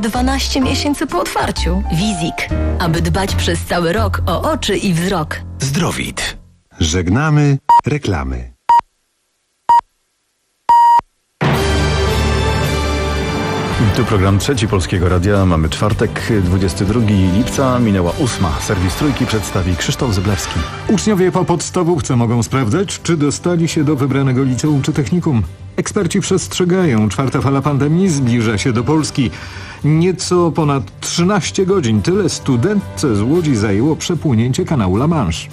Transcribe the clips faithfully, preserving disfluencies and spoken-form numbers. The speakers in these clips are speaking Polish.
dwanaście miesięcy po otwarciu. Wizik, aby dbać przez cały rok o oczy i wzrok. Zdrowit. Żegnamy reklamy. Tu program Trzeci Polskiego Radia. Mamy czwartek, dwudziestego drugiego lipca, minęła ósma. Serwis Trójki przedstawi Krzysztof Zyblewski. Uczniowie po podstawówce mogą sprawdzać, czy dostali się do wybranego liceum czy technikum. Eksperci przestrzegają, czwarta fala pandemii zbliża się do Polski. Nieco ponad trzynaście godzin, tyle studentce z Łodzi zajęło przepłynięcie kanału La Manche.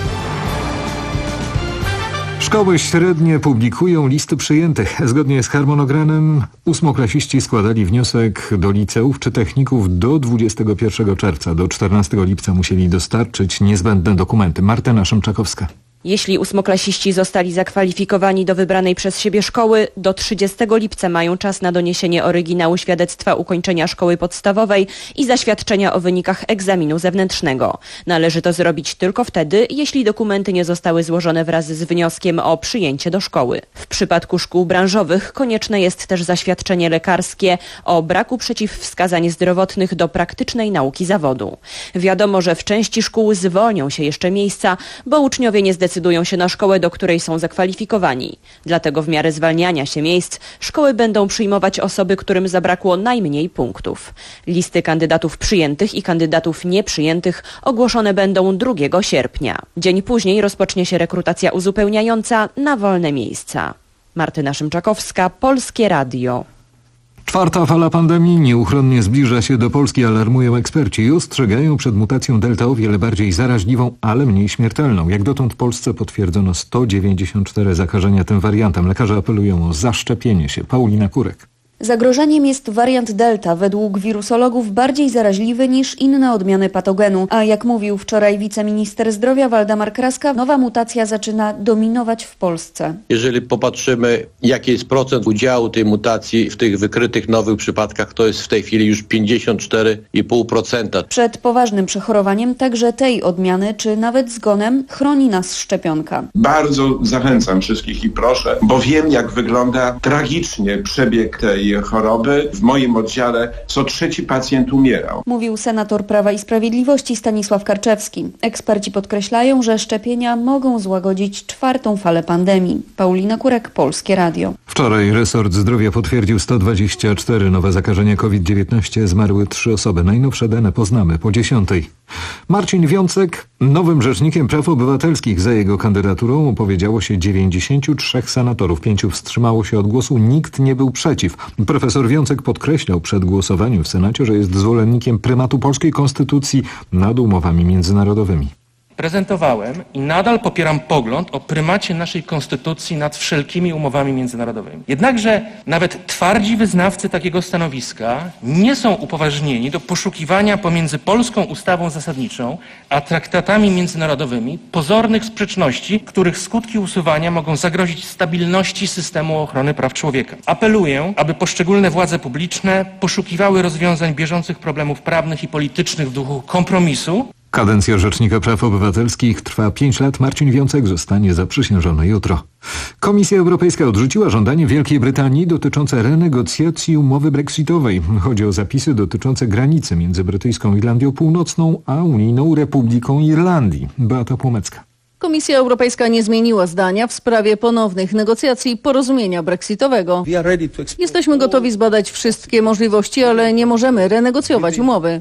Szkoły średnie publikują listy przyjętych. Zgodnie z harmonogramem ósmoklasiści składali wniosek do liceów czy techników do dwudziestego pierwszego czerwca. Do czternastego lipca musieli dostarczyć niezbędne dokumenty. Martyna Szymczakowska. Jeśli ósmoklasiści zostali zakwalifikowani do wybranej przez siebie szkoły, do trzydziestego lipca mają czas na doniesienie oryginału świadectwa ukończenia szkoły podstawowej i zaświadczenia o wynikach egzaminu zewnętrznego. Należy to zrobić tylko wtedy, jeśli dokumenty nie zostały złożone wraz z wnioskiem o przyjęcie do szkoły. W przypadku szkół branżowych konieczne jest też zaświadczenie lekarskie o braku przeciwwskazań zdrowotnych do praktycznej nauki zawodu. Wiadomo, że w części szkół zwolnią się jeszcze miejsca, bo uczniowie nie zdecydują decydują się na szkołę, do której są zakwalifikowani. Dlatego w miarę zwalniania się miejsc szkoły będą przyjmować osoby, którym zabrakło najmniej punktów. Listy kandydatów przyjętych i kandydatów nieprzyjętych ogłoszone będą drugiego sierpnia. Dzień później rozpocznie się rekrutacja uzupełniająca na wolne miejsca. Martyna Szymczakowska, Polskie Radio. Czwarta fala pandemii nieuchronnie zbliża się do Polski, alarmują eksperci i ostrzegają przed mutacją Delta o wiele bardziej zaraźliwą, ale mniej śmiertelną. Jak dotąd w Polsce potwierdzono sto dziewięćdziesiąt cztery zakażenia tym wariantem. Lekarze apelują o zaszczepienie się. Paulina Kurek. Zagrożeniem jest wariant Delta, według wirusologów bardziej zaraźliwy niż inne odmiany patogenu. A jak mówił wczoraj wiceminister zdrowia Waldemar Kraska, nowa mutacja zaczyna dominować w Polsce. Jeżeli popatrzymy, jaki jest procent udziału tej mutacji w tych wykrytych nowych przypadkach, to jest w tej chwili już pięćdziesiąt cztery i pół procent. Przed poważnym przechorowaniem także tej odmiany, czy nawet zgonem, chroni nas szczepionka. Bardzo zachęcam wszystkich i proszę, bo wiem, jak wygląda tragicznie przebieg tej choroby. W moim oddziale co trzeci pacjent umierał. Mówił senator Prawa i Sprawiedliwości Stanisław Karczewski. Eksperci podkreślają, że szczepienia mogą złagodzić czwartą falę pandemii. Paulina Kurek, Polskie Radio. Wczoraj resort zdrowia potwierdził sto dwadzieścia cztery nowe zakażenia COVID dziewiętnaście. Zmarły trzy osoby. Najnowsze dane poznamy po dziesiątej. Marcin Wiącek nowym rzecznikiem praw obywatelskich. Za jego kandydaturą opowiedziało się dziewięćdziesięciu trzech senatorów. Pięciu wstrzymało się od głosu. Nikt nie był przeciw. Profesor Wiącek podkreślał przed głosowaniem w Senacie, że jest zwolennikiem prymatu polskiej konstytucji nad umowami międzynarodowymi. Prezentowałem i nadal popieram pogląd o prymacie naszej konstytucji nad wszelkimi umowami międzynarodowymi. Jednakże nawet twardzi wyznawcy takiego stanowiska nie są upoważnieni do poszukiwania pomiędzy polską ustawą zasadniczą a traktatami międzynarodowymi pozornych sprzeczności, których skutki usuwania mogą zagrozić stabilności systemu ochrony praw człowieka. Apeluję, aby poszczególne władze publiczne poszukiwały rozwiązań bieżących problemów prawnych i politycznych w duchu kompromisu. Kadencja Rzecznika Praw Obywatelskich trwa pięć lat. Marcin Wiącek zostanie zaprzysiężony jutro. Komisja Europejska odrzuciła żądanie Wielkiej Brytanii dotyczące renegocjacji umowy brexitowej. Chodzi o zapisy dotyczące granicy między brytyjską Irlandią Północną a Unijną Republiką Irlandii. Beata Płomecka. Komisja Europejska nie zmieniła zdania w sprawie ponownych negocjacji porozumienia brexitowego. Jesteśmy gotowi zbadać wszystkie możliwości, ale nie możemy renegocjować umowy.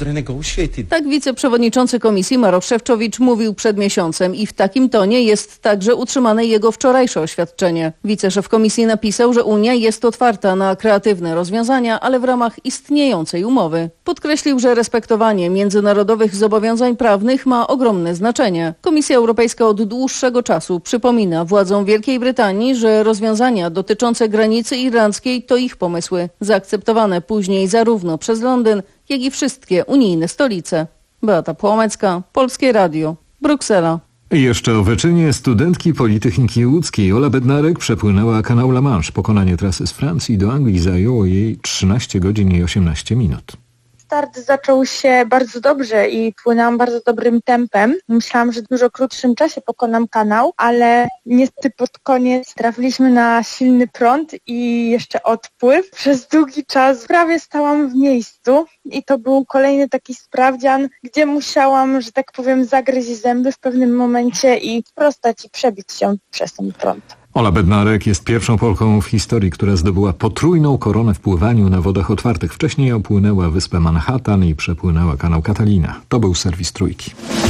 Tak wiceprzewodniczący Komisji Maroš Šefčovič mówił przed miesiącem i w takim tonie jest także utrzymane jego wczorajsze oświadczenie. Wiceszef Komisji napisał, że Unia jest otwarta na kreatywne rozwiązania, ale w ramach istniejącej umowy. Podkreślił, że respektowanie międzynarodowych zobowiązań prawnych ma ogromne znaczenie. Komisja Europejska od dłuższego czasu przypomina władzom Wielkiej Brytanii, że rozwiązania dotyczące granicy irlandzkiej to ich pomysły, zaakceptowane później zarówno przez Londyn, jak i wszystkie unijne stolice. Beata Płomecka, Polskie Radio, Bruksela. Jeszcze o wyczynie studentki Politechniki Łódzkiej Ola Bednarek przepłynęła kanał La Manche. Pokonanie trasy z Francji do Anglii zajęło jej trzynaście godzin i osiemnaście minut. start zaczął się bardzo dobrze i płynęłam bardzo dobrym tempem. Myślałam, że w dużo krótszym czasie pokonam kanał, ale niestety pod koniec trafiliśmy na silny prąd i jeszcze odpływ. Przez długi czas prawie stałam w miejscu i to był kolejny taki sprawdzian, gdzie musiałam, że tak powiem, zagryźć zęby w pewnym momencie i sprostać i przebić się przez ten prąd. Ola Bednarek jest pierwszą Polką w historii, która zdobyła potrójną koronę w pływaniu na wodach otwartych. Wcześniej opłynęła wyspę Manhattan i przepłynęła kanał Catalina. To był serwis Trójki.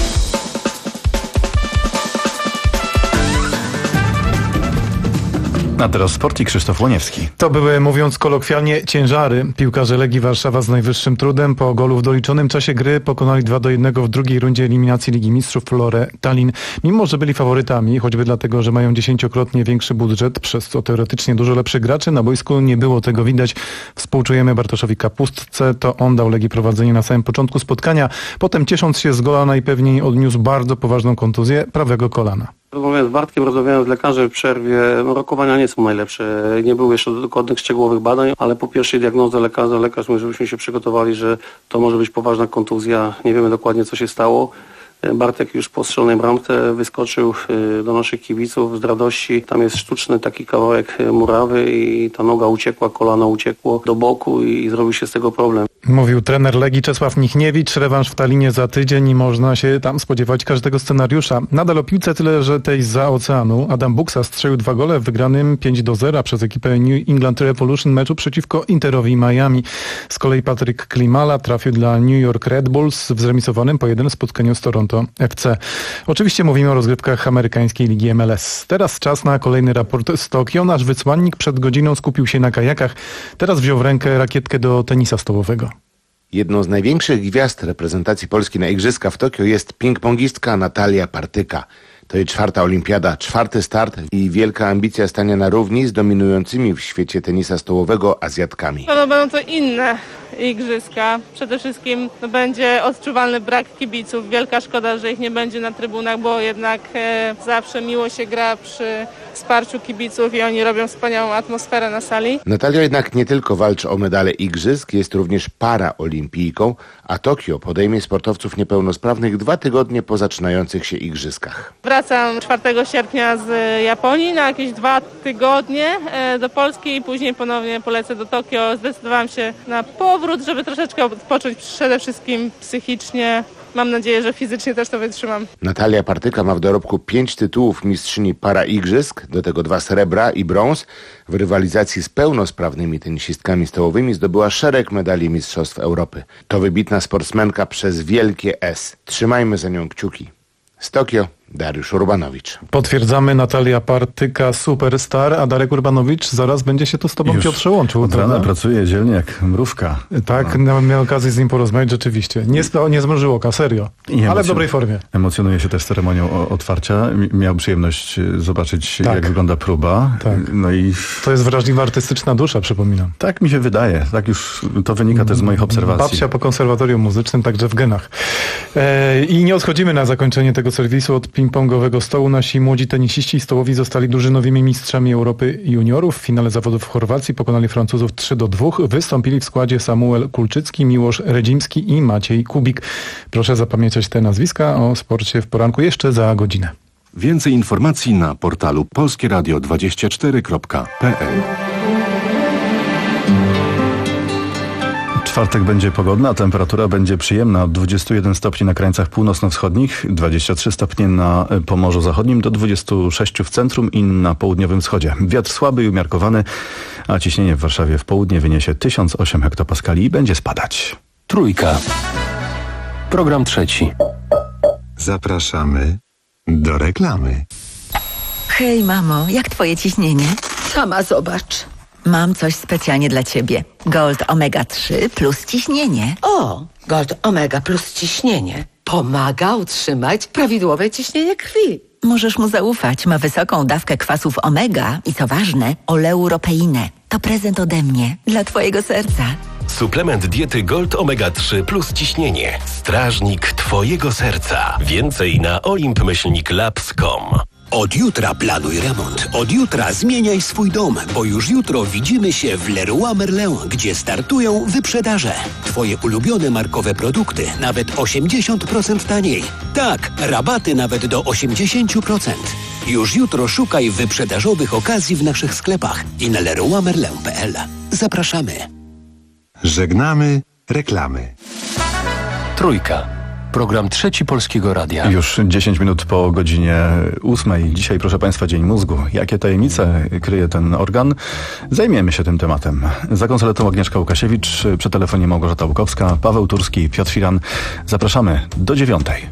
A teraz sport i Krzysztof Łoniewski. To były, mówiąc kolokwialnie, ciężary. Piłkarze Legii Warszawa z najwyższym trudem po golu w doliczonym czasie gry pokonali dwa do jednego w drugiej rundzie eliminacji Ligi Mistrzów Florę Tallinn. Mimo że byli faworytami, choćby dlatego, że mają dziesięciokrotnie większy budżet, przez co teoretycznie dużo lepszych graczy, na boisku nie było tego widać. Współczujemy Bartoszowi Kapustce, to on dał Legii prowadzenie na samym początku spotkania. Potem, ciesząc się z gola, najpewniej odniósł bardzo poważną kontuzję prawego kolana. Rozmawiałem z Bartkiem, rozmawiałem z lekarzem w przerwie. No, rokowania nie są najlepsze. Nie było jeszcze dokładnych, szczegółowych badań, ale po pierwszej diagnozie lekarza, lekarz mówi, żebyśmy się przygotowali, że to może być poważna kontuzja. Nie wiemy dokładnie, co się stało. Bartek już po strzelonej bramce wyskoczył do naszych kibiców z radości. Tam jest sztuczny taki kawałek murawy i ta noga uciekła, kolano uciekło do boku i zrobił się z tego problem. Mówił trener Legii Czesław Michniewicz. Rewanż w Tallinie za tydzień i można się tam spodziewać każdego scenariusza. Nadal o piłce, tyle że tej zza oceanu. Adam Buksa strzelił dwa gole w wygranym pięć do zera przez ekipę New England Revolution meczu przeciwko Interowi Miami. Z kolei Patryk Klimala trafił dla New York Red Bulls w zremisowanym po jeden spotkaniu z Toronto F C. Oczywiście mówimy o rozgrywkach amerykańskiej Ligi M L S. Teraz czas na kolejny raport z Tokio. Nasz wysłannik przed godziną skupił się na kajakach. Teraz wziął w rękę rakietkę do tenisa stołowego. Jedną z największych gwiazd reprezentacji Polski na Igrzyska w Tokio jest ping-pongistka Natalia Partyka. To jej czwarta olimpiada, czwarty start i wielka ambicja stania na równi z dominującymi w świecie tenisa stołowego Azjatkami. No, będą to inne igrzyska. Przede wszystkim no, będzie odczuwalny brak kibiców. Wielka szkoda, że ich nie będzie na trybunach, bo jednak e, zawsze miło się gra przy wsparciu kibiców i oni robią wspaniałą atmosferę na sali. Natalia jednak nie tylko walczy o medale igrzysk, jest również paraolimpijką, a Tokio podejmie sportowców niepełnosprawnych dwa tygodnie po zaczynających się igrzyskach. Wracam czwartego sierpnia z Japonii na jakieś dwa tygodnie do Polski i później ponownie polecę do Tokio. Zdecydowałam się na powrót, żeby troszeczkę odpocząć przede wszystkim psychicznie. Mam nadzieję, że fizycznie też to wytrzymam. Natalia Partyka ma w dorobku pięć tytułów mistrzyni paraigrzysk, do tego dwa srebra i brąz. W rywalizacji z pełnosprawnymi tenisistkami stołowymi zdobyła szereg medali Mistrzostw Europy. To wybitna sportsmenka przez wielkie S. Trzymajmy za nią kciuki. Z Tokio Dariusz Urbanowicz. Potwierdzamy, Natalia Partyka, superstar, a Darek Urbanowicz zaraz będzie się tu z tobą, Już Piotrze, łączył. Od rana pracuje dzielnie jak mrówka. Tak, no. Miałem okazję z nim porozmawiać rzeczywiście. Nie, nie zmrużył oka, serio, ale emocjon- w dobrej formie. Emocjonuje się też ceremonią otwarcia. Miał przyjemność zobaczyć, tak. jak wygląda próba. Tak. No i... To jest wrażliwa artystyczna dusza, przypominam. Tak mi się wydaje. Tak już to wynika też z moich obserwacji. Babcia po konserwatorium muzycznym, także w genach. E, I nie odchodzimy na zakończenie tego serwisu od ping-pongowego stołu. Nasi młodzi tenisiści stołowi zostali drużynowymi mistrzami Europy juniorów. W finale zawodów w Chorwacji pokonali Francuzów trzy do dwóch. Wystąpili w składzie Samuel Kulczycki, Miłosz Redzimski i Maciej Kubik. Proszę zapamiętać te nazwiska. O sporcie w poranku jeszcze za godzinę. Więcej informacji na portalu polskie radio dwadzieścia cztery kropka p l. Czwartek będzie pogodna, temperatura będzie przyjemna od dwudziestu jeden stopni na krańcach północno-wschodnich, dwadzieścia trzy stopnie na Pomorzu Zachodnim, do dwudziestu sześciu w centrum i na południowym wschodzie. Wiatr słaby i umiarkowany, a ciśnienie w Warszawie w południe wyniesie tysiąc osiem hektopaskali i będzie spadać. Trójka. Program trzeci. Zapraszamy do reklamy. Hej mamo, jak twoje ciśnienie? Sama zobacz. Mam coś specjalnie dla ciebie. Gold Omega trzy plus ciśnienie. O, Gold Omega plus ciśnienie. Pomaga utrzymać prawidłowe ciśnienie krwi. Możesz mu zaufać. Ma wysoką dawkę kwasów omega i co ważne, oleuropeinę. To prezent ode mnie dla twojego serca. Suplement diety Gold Omega trzy plus ciśnienie. Strażnik twojego serca. Więcej na olimp myślnik labs kropka com. Od jutra planuj remont. Od jutra zmieniaj swój dom, bo już jutro widzimy się w Leroy Merlin, gdzie startują wyprzedaże. Twoje ulubione markowe produkty nawet osiemdziesiąt procent taniej. Tak, rabaty nawet do osiemdziesiąt procent. Już jutro szukaj wyprzedażowych okazji w naszych sklepach i na leroy merlin kropka p l. Zapraszamy. Żegnamy reklamy. Trójka. Program Trzeci Polskiego Radia. Już dziesięć minut po godzinie ósmej. Dzisiaj, proszę Państwa, Dzień Mózgu. Jakie tajemnice kryje ten organ? Zajmiemy się tym tematem. Za konsoletą Agnieszka Łukasiewicz, przy telefonie Małgorzata Łukowska, Paweł Turski i Piotr Firan. Zapraszamy do dziewiątej.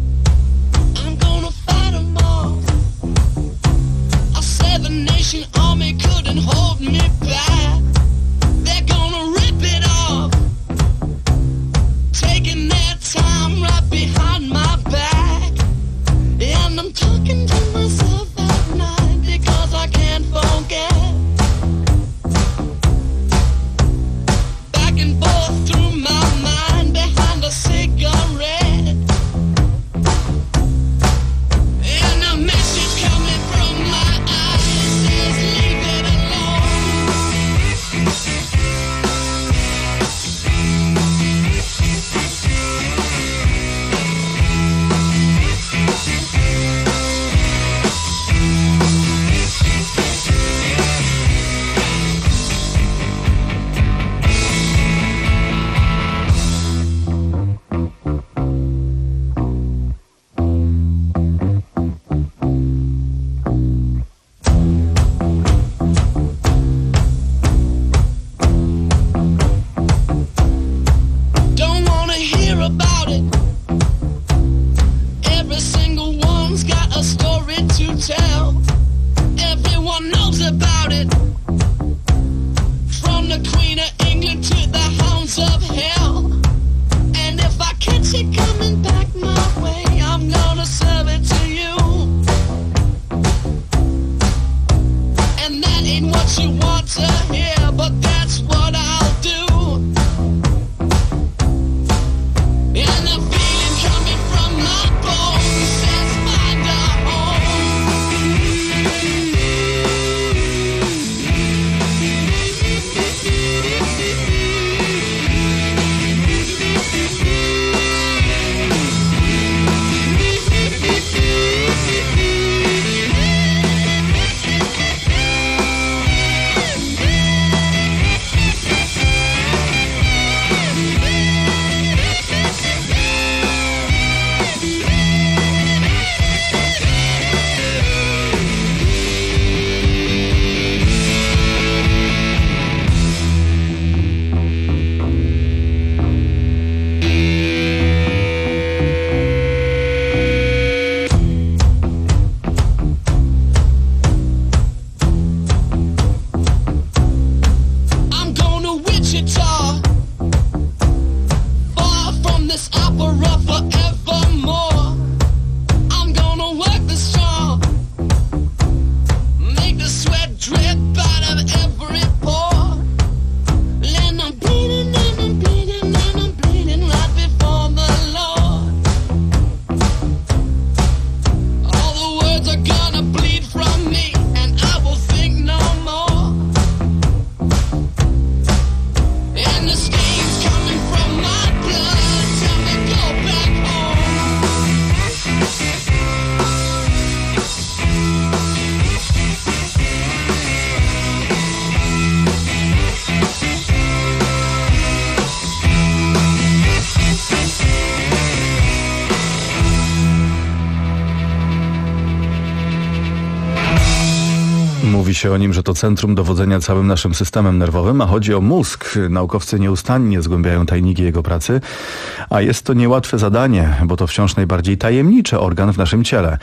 Mówi się o nim, że to centrum dowodzenia całym naszym systemem nerwowym, a chodzi o mózg. Naukowcy nieustannie zgłębiają tajniki jego pracy, a jest to niełatwe zadanie, bo to wciąż najbardziej tajemniczy organ w naszym ciele.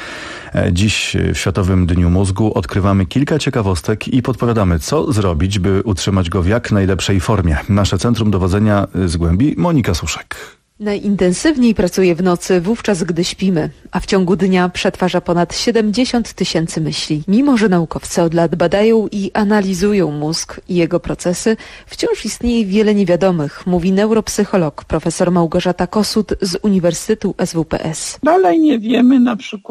Dziś w Światowym Dniu Mózgu odkrywamy kilka ciekawostek i podpowiadamy, co zrobić, by utrzymać go w jak najlepszej formie. Nasze centrum dowodzenia zgłębi Monika Suszek. Najintensywniej pracuje w nocy, wówczas gdy śpimy, a w ciągu dnia przetwarza ponad siedemdziesiąt tysięcy myśli. Mimo że naukowcy od lat badają i analizują mózg i jego procesy, wciąż istnieje wiele niewiadomych, mówi neuropsycholog profesor Małgorzata Kossuth z Uniwersytetu S W P S. Dalej nie wiemy na przykład,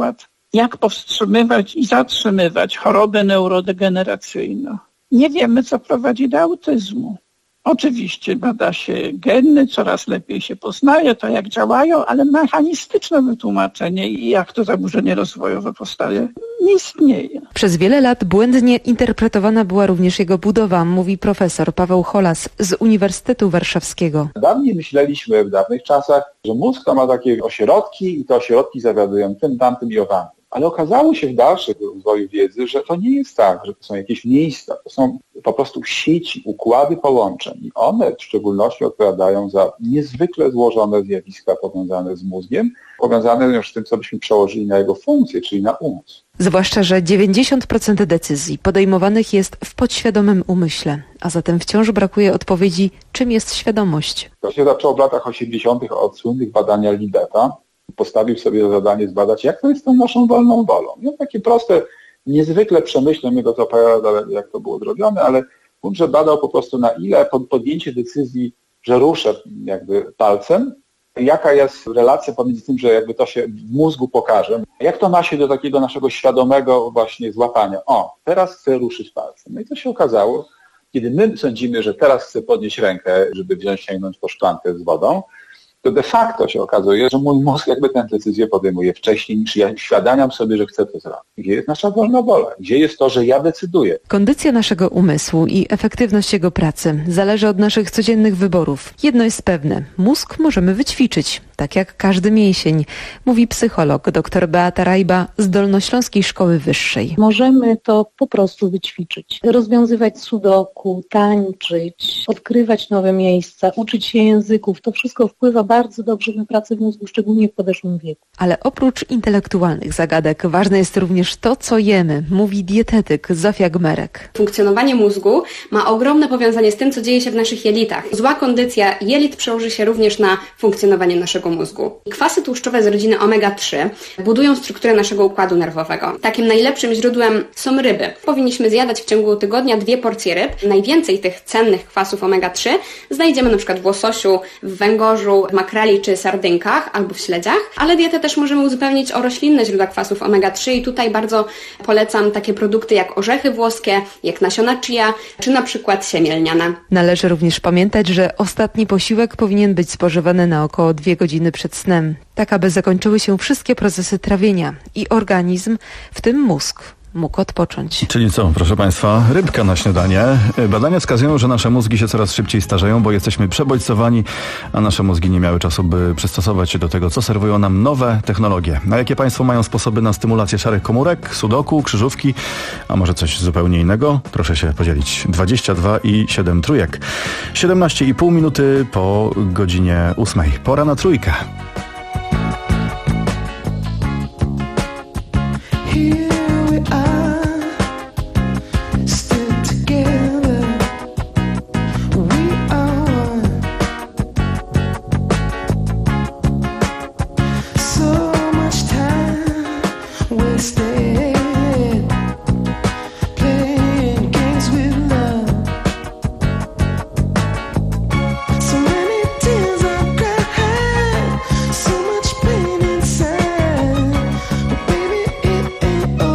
jak powstrzymywać i zatrzymywać chorobę neurodegeneracyjną. Nie wiemy, co prowadzi do autyzmu. Oczywiście bada się geny, coraz lepiej się poznaje to, jak działają, ale mechanistyczne wytłumaczenie i jak to zaburzenie rozwojowe powstaje, nie istnieje. Przez wiele lat błędnie interpretowana była również jego budowa, mówi profesor Paweł Holas z Uniwersytetu Warszawskiego. Dawniej myśleliśmy w dawnych czasach, że mózg to ma takie ośrodki i te ośrodki zawiadują tym, tamtym i owamtym. Ale okazało się w dalszym rozwoju wiedzy, że to nie jest tak, że to są jakieś miejsca, to są po prostu sieci, układy połączeń i one w szczególności odpowiadają za niezwykle złożone zjawiska powiązane z mózgiem, powiązane już z tym, co byśmy przełożyli na jego funkcję, czyli na umysł. Zwłaszcza, że dziewięćdziesiąt procent decyzji podejmowanych jest w podświadomym umyśle, a zatem wciąż brakuje odpowiedzi, czym jest świadomość. To się zaczęło w latach osiemdziesiątych od słynnych badania Libeta. Postawił sobie za zadanie zbadać, jak to jest z tą naszą wolną wolą. I on takie proste, niezwykle przemyślne, mnie go to opowiada, jak to było zrobione, ale on, że badał po prostu na ile pod podjęcie decyzji, że ruszę jakby palcem, jaka jest relacja pomiędzy tym, że jakby to się w mózgu pokaże, jak to ma się do takiego naszego świadomego właśnie złapania. O, teraz chcę ruszyć palcem. No i to się okazało, kiedy my sądzimy, że teraz chcę podnieść rękę, żeby wziąć, sięgnąć po szklankę z wodą, to de facto się okazuje, że mój mózg jakby tę decyzję podejmuje wcześniej, niż ja uświadamiam sobie, że chcę to zrobić. Gdzie jest nasza wolna wola? Gdzie jest to, że ja decyduję? Kondycja naszego umysłu i efektywność jego pracy zależy od naszych codziennych wyborów. Jedno jest pewne, mózg możemy wyćwiczyć, tak jak każdy mięsień, mówi psycholog dr Beata Rajba z Dolnośląskiej Szkoły Wyższej. Możemy to po prostu wyćwiczyć. Rozwiązywać sudoku, tańczyć, odkrywać nowe miejsca, uczyć się języków. To wszystko wpływa bardzo dobrze na pracę w mózgu, szczególnie w podeszłym wieku. Ale oprócz intelektualnych zagadek ważne jest również to, co jemy, mówi dietetyk Zofia Gmerek. Funkcjonowanie mózgu ma ogromne powiązanie z tym, co dzieje się w naszych jelitach. Zła kondycja jelit przełoży się również na funkcjonowanie naszego mózgu. Kwasy tłuszczowe z rodziny omega trzy budują strukturę naszego układu nerwowego. Takim najlepszym źródłem są ryby. Powinniśmy zjadać w ciągu tygodnia dwie porcje ryb. Najwięcej tych cennych kwasów omega trzy znajdziemy na przykład w łososiu, w węgorzu, w makreli czy sardynkach albo w śledziach, ale dietę też możemy uzupełnić o roślinne źródła kwasów omega trzy i tutaj bardzo polecam takie produkty jak orzechy włoskie, jak nasiona chia czy na przykład siemię lniane. Należy również pamiętać, że ostatni posiłek powinien być spożywany na około dwie godziny przed snem, tak aby zakończyły się wszystkie procesy trawienia i organizm, w tym mózg, mógł odpocząć. Czyli co, proszę Państwa, rybka na śniadanie. Badania wskazują, że nasze mózgi się coraz szybciej starzeją, bo jesteśmy przebodźcowani, a nasze mózgi nie miały czasu, by przystosować się do tego, co serwują nam nowe technologie. A jakie Państwo mają sposoby na stymulację szarych komórek, sudoku, krzyżówki, a może coś zupełnie innego? Proszę się podzielić. dwadzieścia dwa i siedem trójek. siedemnaście i pół minuty po godzinie ósmej. Pora na trójkę. So much pain inside, but baby, it ain't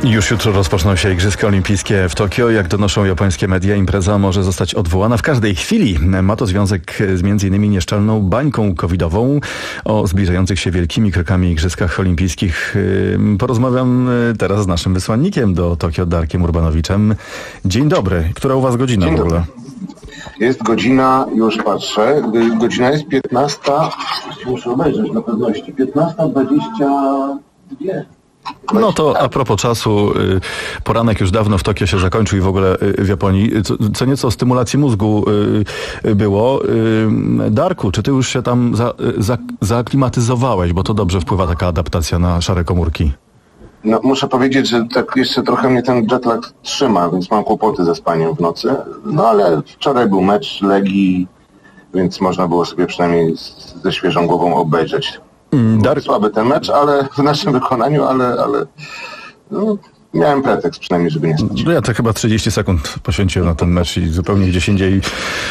Już jutro rozpoczną się Igrzyska Olimpijskie w Tokio. Jak donoszą japońskie media, impreza może zostać odwołana w każdej chwili. Ma to związek z między innymi nieszczelną bańką covidową. O zbliżających się wielkimi krokami Igrzyskach Olimpijskich porozmawiam teraz z naszym wysłannikiem do Tokio, Darkiem Urbanowiczem. Dzień dobry. Która u was godzina Dzień w ogóle? Jest godzina, już patrzę, godzina jest piętnasta, muszę obejrzeć na pewności, piętnasta dwadzieścia dwa. No to a propos czasu, poranek już dawno w Tokio się zakończył i w ogóle w Japonii. Co, co nieco stymulacji mózgu było. Darku, czy ty już się tam za, za, zaaklimatyzowałeś, bo to dobrze wpływa taka adaptacja na szare komórki? No muszę powiedzieć, że tak jeszcze trochę mnie ten jetlag trzyma, więc mam kłopoty ze spaniem w nocy. No ale wczoraj był mecz Legii, więc można było sobie przynajmniej ze świeżą głową obejrzeć. Dar... Słaby ten mecz, ale w naszym wykonaniu, ale, ale no, miałem pretekst przynajmniej, żeby nie spać. Ja to chyba trzydzieści sekund poświęciłem na ten mecz i zupełnie gdzieś indziej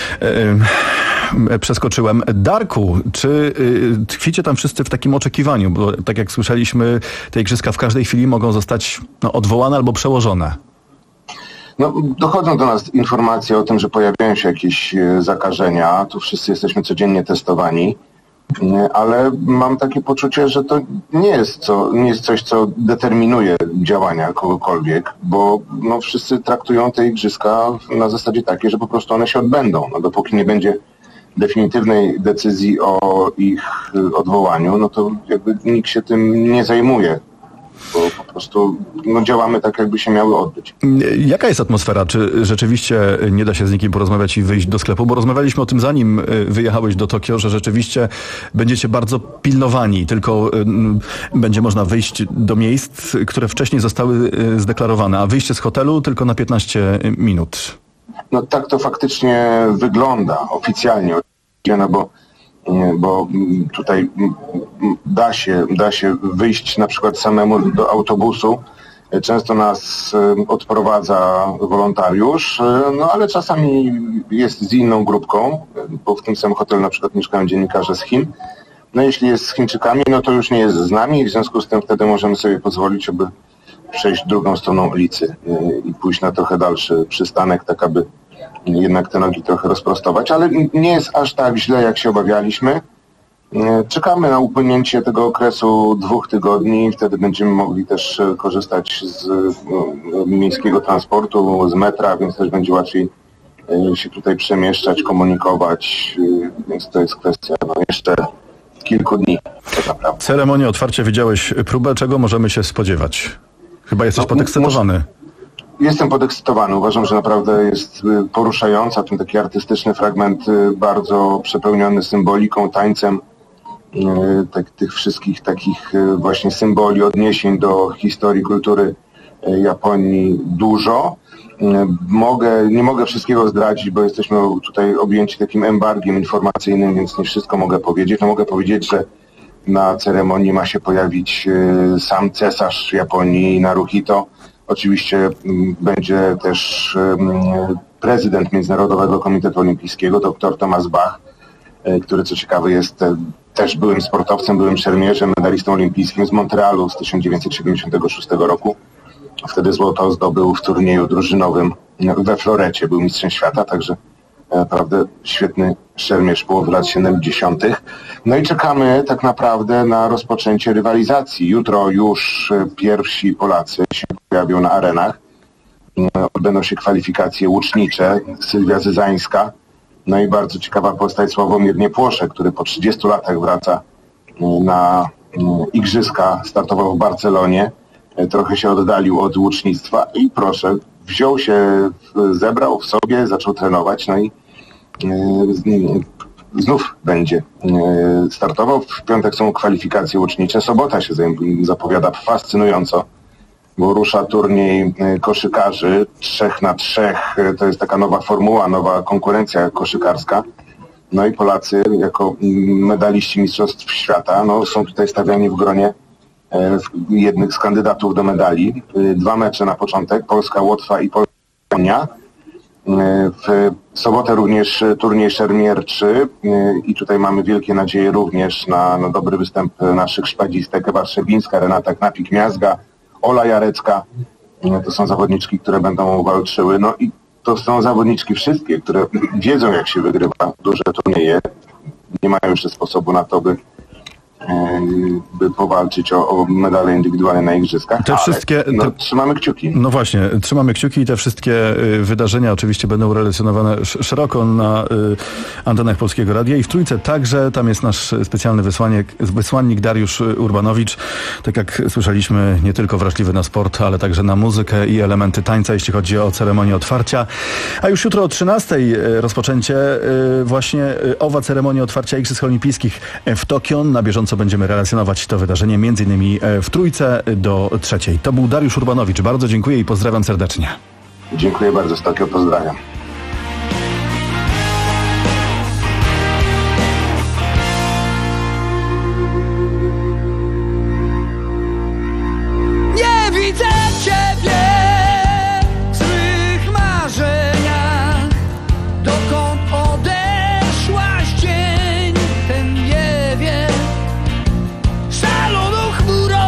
yy, przeskoczyłem. Darku, czy yy, tkwicie tam wszyscy w takim oczekiwaniu? Bo tak jak słyszeliśmy, te igrzyska w każdej chwili mogą zostać no, odwołane albo przełożone. No, dochodzą do nas informacje o tym, że pojawiają się jakieś zakażenia. Tu wszyscy jesteśmy codziennie testowani. Ale mam takie poczucie, że to nie jest, co, nie jest coś, co determinuje działania kogokolwiek, bo no, wszyscy traktują te igrzyska na zasadzie takiej, że po prostu one się odbędą. No, dopóki nie będzie definitywnej decyzji o ich odwołaniu, no to jakby nikt się tym nie zajmuje. Bo po prostu no, działamy tak, jakby się miały odbyć. Jaka jest atmosfera? Czy rzeczywiście nie da się z nikim porozmawiać i wyjść do sklepu? Bo rozmawialiśmy o tym, zanim wyjechałeś do Tokio, że rzeczywiście będziecie bardzo pilnowani. Tylko będzie można wyjść do miejsc, które wcześniej zostały zdeklarowane, a wyjście z hotelu tylko na piętnaście minut. No tak to faktycznie wygląda oficjalnie, no bo bo tutaj da się, da się wyjść na przykład samemu do autobusu. Często nas odprowadza wolontariusz, no ale czasami jest z inną grupką, bo w tym samym hotelu na przykład mieszkają dziennikarze z Chin. No jeśli jest z Chińczykami, no to już nie jest z nami i w związku z tym wtedy możemy sobie pozwolić, aby przejść drugą stroną ulicy i pójść na trochę dalszy przystanek, tak aby jednak te nogi trochę rozprostować, ale nie jest aż tak źle, jak się obawialiśmy. Czekamy na upłynięcie tego okresu dwóch tygodni, wtedy będziemy mogli też korzystać z miejskiego transportu, z metra, więc też będzie łatwiej się tutaj przemieszczać, komunikować, więc to jest kwestia no, jeszcze kilku dni. Tak naprawdę. Ceremonię otwarcia, widziałeś próbę, czego możemy się spodziewać? Chyba jesteś no, podekscytowany. Muszę... Jestem podekscytowany. Uważam, że naprawdę jest poruszająca. Ten taki artystyczny fragment, bardzo przepełniony symboliką, tańcem tak, tych wszystkich takich właśnie symboli, odniesień do historii, kultury Japonii dużo. Mogę, nie mogę wszystkiego zdradzić, bo jesteśmy tutaj objęci takim embargiem informacyjnym, więc nie wszystko mogę powiedzieć. No mogę powiedzieć, że na ceremonii ma się pojawić sam cesarz Japonii, Naruhito. Oczywiście będzie też prezydent Międzynarodowego Komitetu Olimpijskiego, dr Thomas Bach, który co ciekawe jest też byłym sportowcem, byłym szermierzem, medalistą olimpijskim z Montrealu z tysiąc dziewięćset siedemdziesiątego szóstego roku. Wtedy złoto zdobył w turnieju drużynowym we florecie, był mistrzem świata, także naprawdę świetny szermierz połowy lat siedemdziesiątych. No i czekamy tak naprawdę na rozpoczęcie rywalizacji. Jutro już pierwsi Polacy się pojawią na arenach. Odbędą się kwalifikacje łucznicze, Sylwia Zyzańska. No i bardzo ciekawa postać Sławomir Niepłoszek, który po trzydziestu latach wraca na igrzyska, startował w Barcelonie. Trochę się oddalił od łucznictwa i proszę, wziął się, zebrał w sobie, zaczął trenować, no i znów będzie startował. W piątek są kwalifikacje łucznicze, sobota się zapowiada fascynująco, bo rusza turniej koszykarzy trzech na trzech, to jest taka nowa formuła, nowa konkurencja koszykarska. No i Polacy jako medaliści Mistrzostw Świata no, są tutaj stawiani w gronie jednych z kandydatów do medali. Dwa mecze na początek, Polska-Łotwa i Polska-Japonia. W sobotę również turniej szermierczy i tutaj mamy wielkie nadzieje również na, na dobry występ naszych szpadzistek Ewa Trzebińska, Renata Knapik-Miazga, Ola Jarecka. To są zawodniczki, które będą walczyły. No i to są zawodniczki wszystkie, które wiedzą, jak się wygrywa duże turnieje. Nie mają jeszcze sposobu na to, by by powalczyć o, o medale indywidualne na igrzyskach, te ale wszystkie, no, te... trzymamy kciuki. No właśnie, trzymamy kciuki i te wszystkie wydarzenia oczywiście będą relacjonowane sz- szeroko na y, antenach Polskiego Radia i w Trójce także. Tam jest nasz specjalny wysłannik, wysłannik Dariusz Urbanowicz. Tak jak słyszeliśmy, nie tylko wrażliwy na sport, ale także na muzykę i elementy tańca, jeśli chodzi o ceremonię otwarcia. A już jutro o trzynastej rozpoczęcie y, właśnie owa ceremonia otwarcia Igrzysk Olimpijskich w Tokio. Na bieżąco będziemy relacjonować to wydarzenie między innymi w Trójce do trzeciej. To był Dariusz Urbanowicz. Bardzo dziękuję i pozdrawiam serdecznie. Dziękuję bardzo z Tokio, pozdrawiam. Nie widzę Ciebie w swych marzeniach, dokąd odeszłaś dzień ten nie wiem. Szaloną chmurą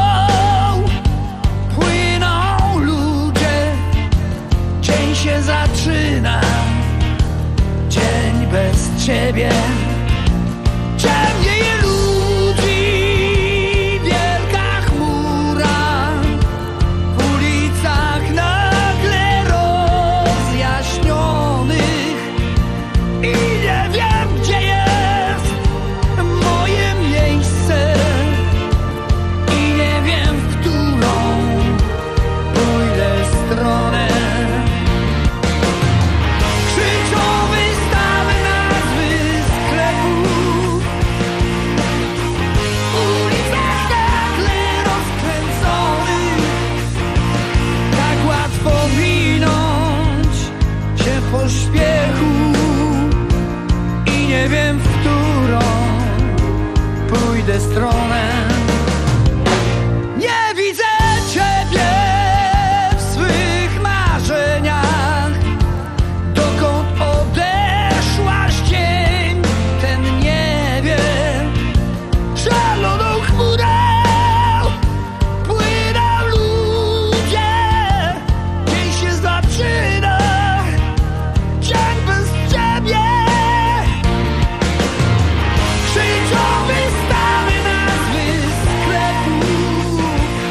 płyną ludzie, dzień się zaczyna, dzień bez Ciebie. Ciemnieje ludzi wielka chmura, w ulicach nagle rozjaśnionych i nie wiem, gdzie jest moje miejsce i nie wiem, w którą pójdę stronę. Krzyczą wystawy nazwy sklepów, w ulicach nagle rozkręconych. Tak łatwo minąć się w pośpiechu i nie wiem, w którą pójdę stronę. Nie widzę Ciebie w swych marzeniach, dokąd odeszłaś dzień ten nie wiem. Szaloną chmurą płyną ludzie, dzień się zaczyna, dzień bez Ciebie. Krzyczą wystawy nazwy sklepów,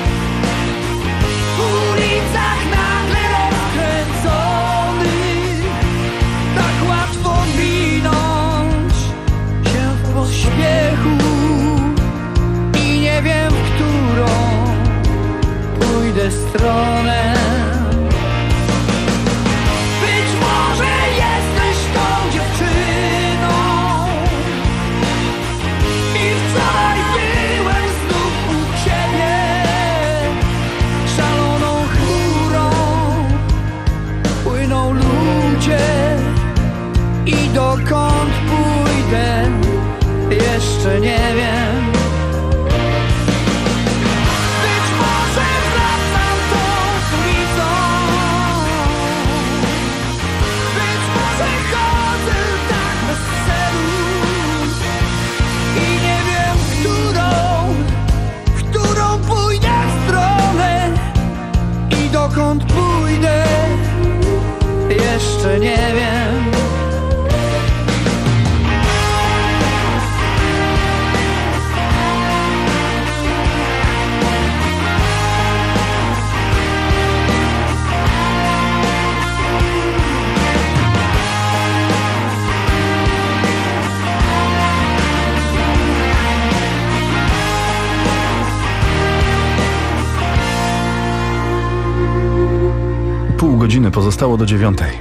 w ulicach nagle rozkręconych. Tak łatwo minąć się w pośpiechu i nie wiem, w którą pójdę stronę. Być może jesteś tą dziewczyną i wczoraj byłem znów u Ciebie. Szaloną chmurą płyną ludzie i dokąd pójdę jeszcze nie wiem. Być może wracam tą ulicą, być może chodzę tak bez celu i nie wiem, w którą, w którą pójdę stronę i dokąd pójdę jeszcze nie wiem. Pół godziny pozostało do dziewiątej.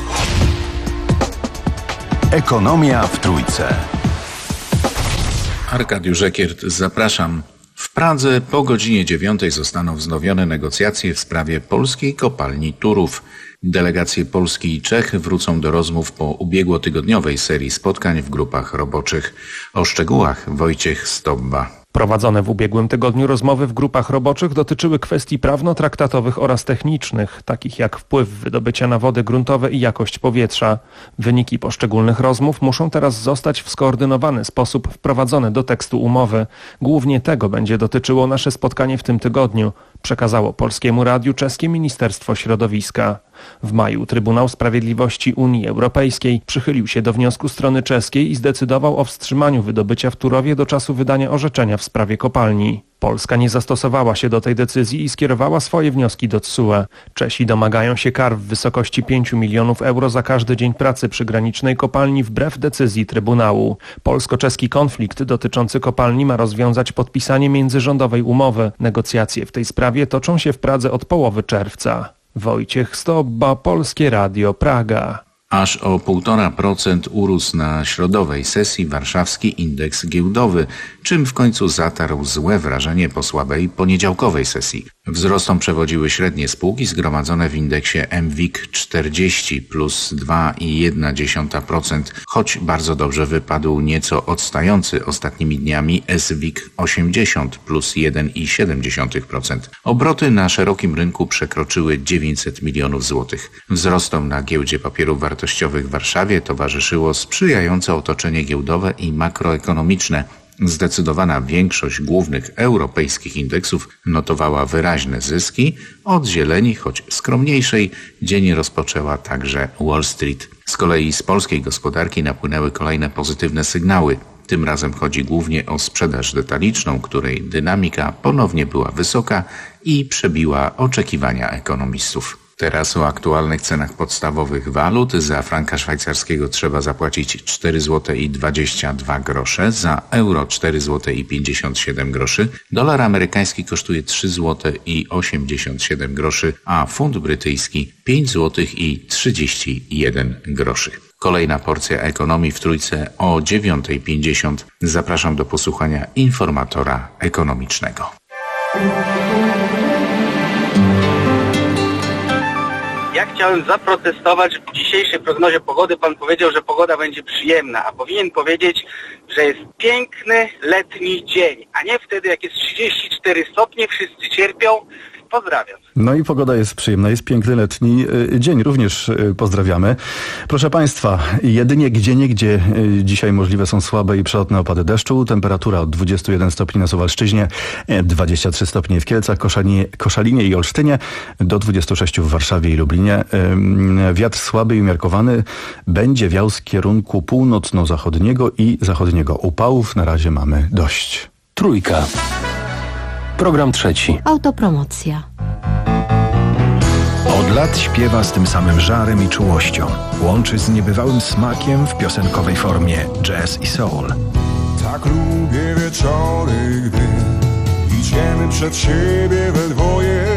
Ekonomia w Trójce. Arkadiusz Ekiert, zapraszam. W Pradze po godzinie dziewiątej zostaną wznowione negocjacje w sprawie polskiej kopalni Turów. Delegacje Polski i Czech wrócą do rozmów po ubiegłotygodniowej serii spotkań w grupach roboczych. O szczegółach Wojciech Stobba. Prowadzone w ubiegłym tygodniu rozmowy w grupach roboczych dotyczyły kwestii prawno-traktatowych oraz technicznych, takich jak wpływ wydobycia na wody gruntowe i jakość powietrza. Wyniki poszczególnych rozmów muszą teraz zostać w skoordynowany sposób wprowadzone do tekstu umowy. Głównie tego będzie dotyczyło nasze spotkanie w tym tygodniu. przekazało Polskiemu Radiu czeskie Ministerstwo Środowiska. W maju Trybunał Sprawiedliwości Unii Europejskiej przychylił się do wniosku strony czeskiej i zdecydował o wstrzymaniu wydobycia w Turowie do czasu wydania orzeczenia w sprawie kopalni. Polska nie zastosowała się do tej decyzji i skierowała swoje wnioski do T S U E. Czesi domagają się kar w wysokości pięciu milionów euro za każdy dzień pracy przy granicznej kopalni wbrew decyzji Trybunału. Polsko-czeski konflikt dotyczący kopalni ma rozwiązać podpisanie międzyrządowej umowy. Negocjacje w tej sprawie toczą się w Pradze od połowy czerwca. Wojciech Stobba, Polskie Radio, Praga. Aż o półtora procent urósł na środowej sesji warszawski indeks giełdowy, czym w końcu zatarł złe wrażenie po słabej poniedziałkowej sesji. Wzrostom przewodziły średnie spółki zgromadzone w indeksie M W I G czterdzieści plus dwa i jedna dziesiąta procent, choć bardzo dobrze wypadł nieco odstający ostatnimi dniami S W I G osiemdziesiąt plus jeden i siedem dziesiątych procent. Obroty na szerokim rynku przekroczyły dziewięćset milionów złotych. Wzrostom na giełdzie papierów wartościowych w Warszawie towarzyszyło sprzyjające otoczenie giełdowe i makroekonomiczne. Zdecydowana większość głównych europejskich indeksów notowała wyraźne zyski. Od zieleni, choć skromniejszej, dzień rozpoczęła także Wall Street. Z kolei z polskiej gospodarki napłynęły kolejne pozytywne sygnały. Tym razem chodzi głównie o sprzedaż detaliczną, której dynamika ponownie była wysoka i przebiła oczekiwania ekonomistów. Teraz o aktualnych cenach podstawowych walut. Za franka szwajcarskiego trzeba zapłacić cztery złote i dwadzieścia dwa grosze, za euro cztery złote i pięćdziesiąt siedem groszy, dolar amerykański kosztuje trzy złote i osiemdziesiąt siedem groszy, a funt brytyjski pięć złotych i trzydzieści jeden groszy. Kolejna porcja ekonomii w Trójce o dziewiątej pięćdziesiąt. Zapraszam do posłuchania informatora ekonomicznego. Ja chciałem zaprotestować w dzisiejszej prognozie pogody. Pan powiedział, że pogoda będzie przyjemna, a powinien powiedzieć, że jest piękny letni dzień, a nie wtedy, jak jest trzydzieści cztery stopnie, wszyscy cierpią. Pozdrawiam. No i pogoda jest przyjemna, jest piękny letni dzień, również pozdrawiamy. Proszę Państwa, jedynie gdzieniegdzie dzisiaj możliwe są słabe i przelotne opady deszczu. Temperatura od dwudziestu jeden stopni na Suwalszczyźnie, dwadzieścia trzy stopnie w Kielcach, Koszalinie, Koszalinie i Olsztynie, do dwudziestu sześciu w Warszawie i Lublinie. Wiatr słaby i umiarkowany będzie wiał z kierunku północno-zachodniego i zachodniego. Upałów na razie mamy dość. Trójka. Program trzeci. Autopromocja. Od lat śpiewa z tym samym żarem i czułością. Łączy z niebywałym smakiem w piosenkowej formie jazz i soul. Tak lubię wieczory, gdy idziemy przed siebie we dwoje.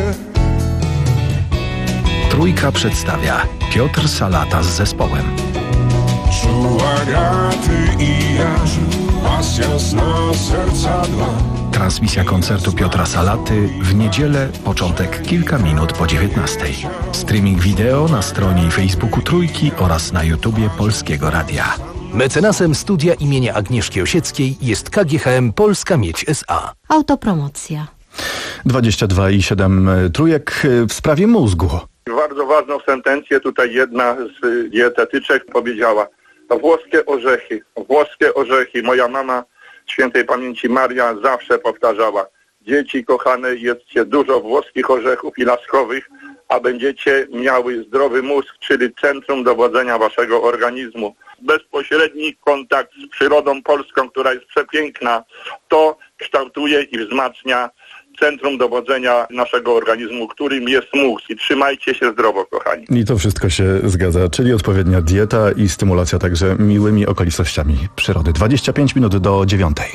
Trójka przedstawia Piotr Salata z zespołem. Czuła Agaty i Jarzy, pasja zna serca dwa. Transmisja koncertu Piotra Salaty w niedzielę, początek kilka minut po dziewiętnastej. Streaming wideo na stronie i Facebooku Trójki oraz na YouTubie Polskiego Radia. Mecenasem studia imienia Agnieszki Osieckiej jest K G H M Polska Miedź S A. Autopromocja. dwadzieścia dwa i siedem Trójek w sprawie mózgu. Bardzo ważną sentencję tutaj jedna z dietetyczek powiedziała. To włoskie orzechy, włoskie orzechy. Moja mama świętej pamięci Maria zawsze powtarzała: dzieci kochane, jedzcie dużo włoskich orzechów i laskowych, a będziecie miały zdrowy mózg, czyli centrum dowodzenia waszego organizmu. Bezpośredni kontakt z przyrodą polską, która jest przepiękna, to kształtuje i wzmacnia centrum dowodzenia naszego organizmu, którym jest mózg. I trzymajcie się zdrowo, kochani. I to wszystko się zgadza, czyli odpowiednia dieta i stymulacja także miłymi okolicznościami przyrody. dwadzieścia pięć minut do dziewiątej.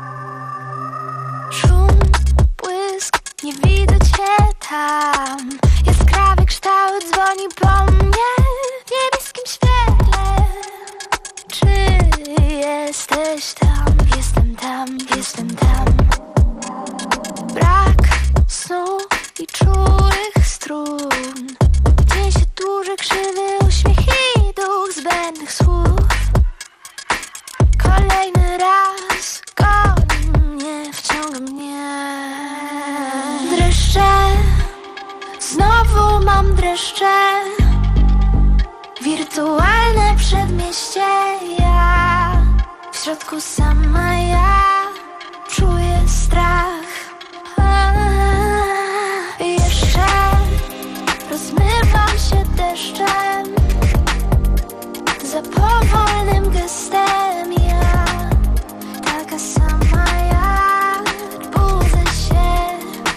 Szum, błysk, nie widać cię tam. Jaskrawy kształt dzwoni po mnie w niebieskim świetle. Czy jesteś tam? Jestem tam, jestem tam. Brak snu i czulych strun. Gdzie się dłuży krzywy uśmiech i duch zbędnych słów. Kolejny raz goni mnie, wciąga mnie. Dreszcze, znowu mam dreszcze. Wirtualne przedmieście, ja w środku sama ja czuję strach. rozmywam się deszczem, za powolnym gestem ja, taka sama jak budzę się.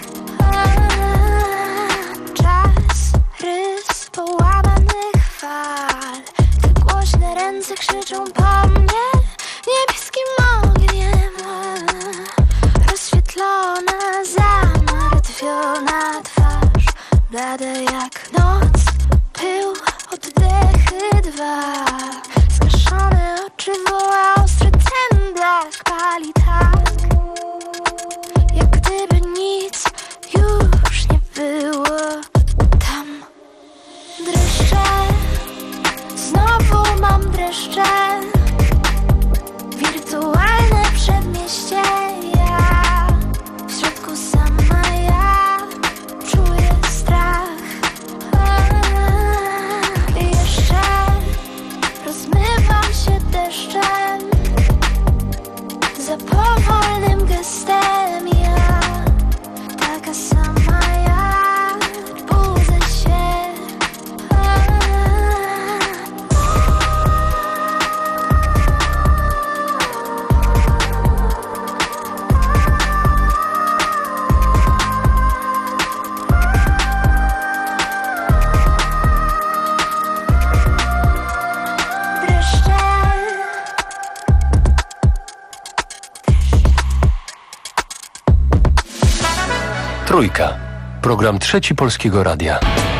Czas, rys połamanych fal, te głośne ręce krzyczą po mnie niebieskim ogniem. Rozświetlona, zamartwiona twarz, blada jak noc, pył, oddechy dwa. Skaszone oczy woła ostry ten blask, pali tak, jak gdyby nic już nie było tam. Dreszcze, znowu mam dreszcze, wirtualne przedmieście ja, w środku sama ja czuję strach. Jeszcze rozmywam się deszczem, za powolnym gestem ja, taka sama jak budzę się. Trójka. Program Trzeci Polskiego Radia.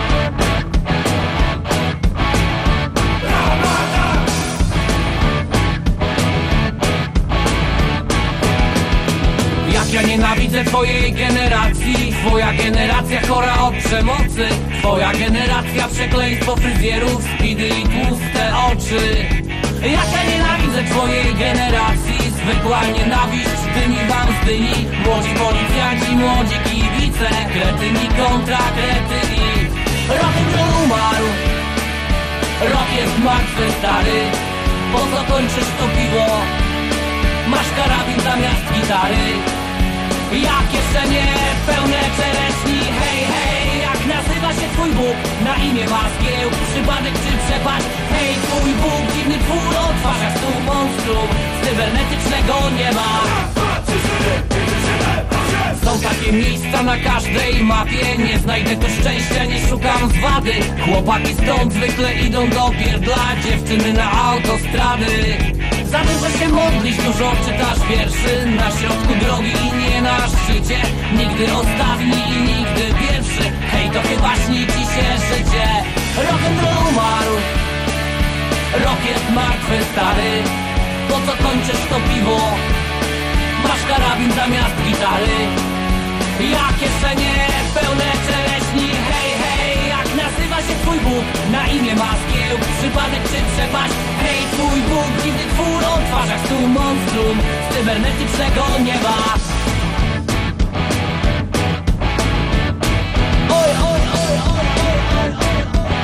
Jak ja nienawidzę twojej generacji, twoja generacja chora od przemocy, twoja generacja przekleństwo fryzjerów, spidy i tłuste oczy. Jak ja nienawidzę twojej generacji, zwykła nienawiść dymi wam z dyni. Młodzi policjanci, młodzi kibice, kretyni kontra kretyni. Rock'n'roll umarł, rock jest martwy stary. Po co kończysz to piwo? Masz karabin zamiast gitary. Ja kieszenie pełne czereśni, hej, hej. Jak nazywa się twój Bóg? Na imię ma zgieł, przypadek czy przepaść? Hej, twój Bóg, dziwny twór o twarzach stu monstrum z cybernetycznego nieba. Są takie miejsca na każdej mapie, nie znajdę tu szczęścia, nie szukam zwady. Chłopaki stąd zwykle idą do pierdla, dziewczyny na autostrady. Za dużo się modlisz, dużo czytasz wierszy, na środku drogi i nie na szczycie. Nigdy ostatni i nigdy pierwszy, hej, to chyba śni ci się życie. Rock'n'roll umarł, rock jest martwy stary. Po co kończysz to piwo? Masz karabin zamiast gitary. Ja kieszenie pełne czereśni, hej, hej. Jak nazywa się twój Bóg? Na imię ma zgiełk, przypadek czy przepaść? Hej, twój Bóg, dziwny twór o twarzach stu monstrum z cybernetycznego nieba. Oj, oj, oj, oj, oj, oj, oj.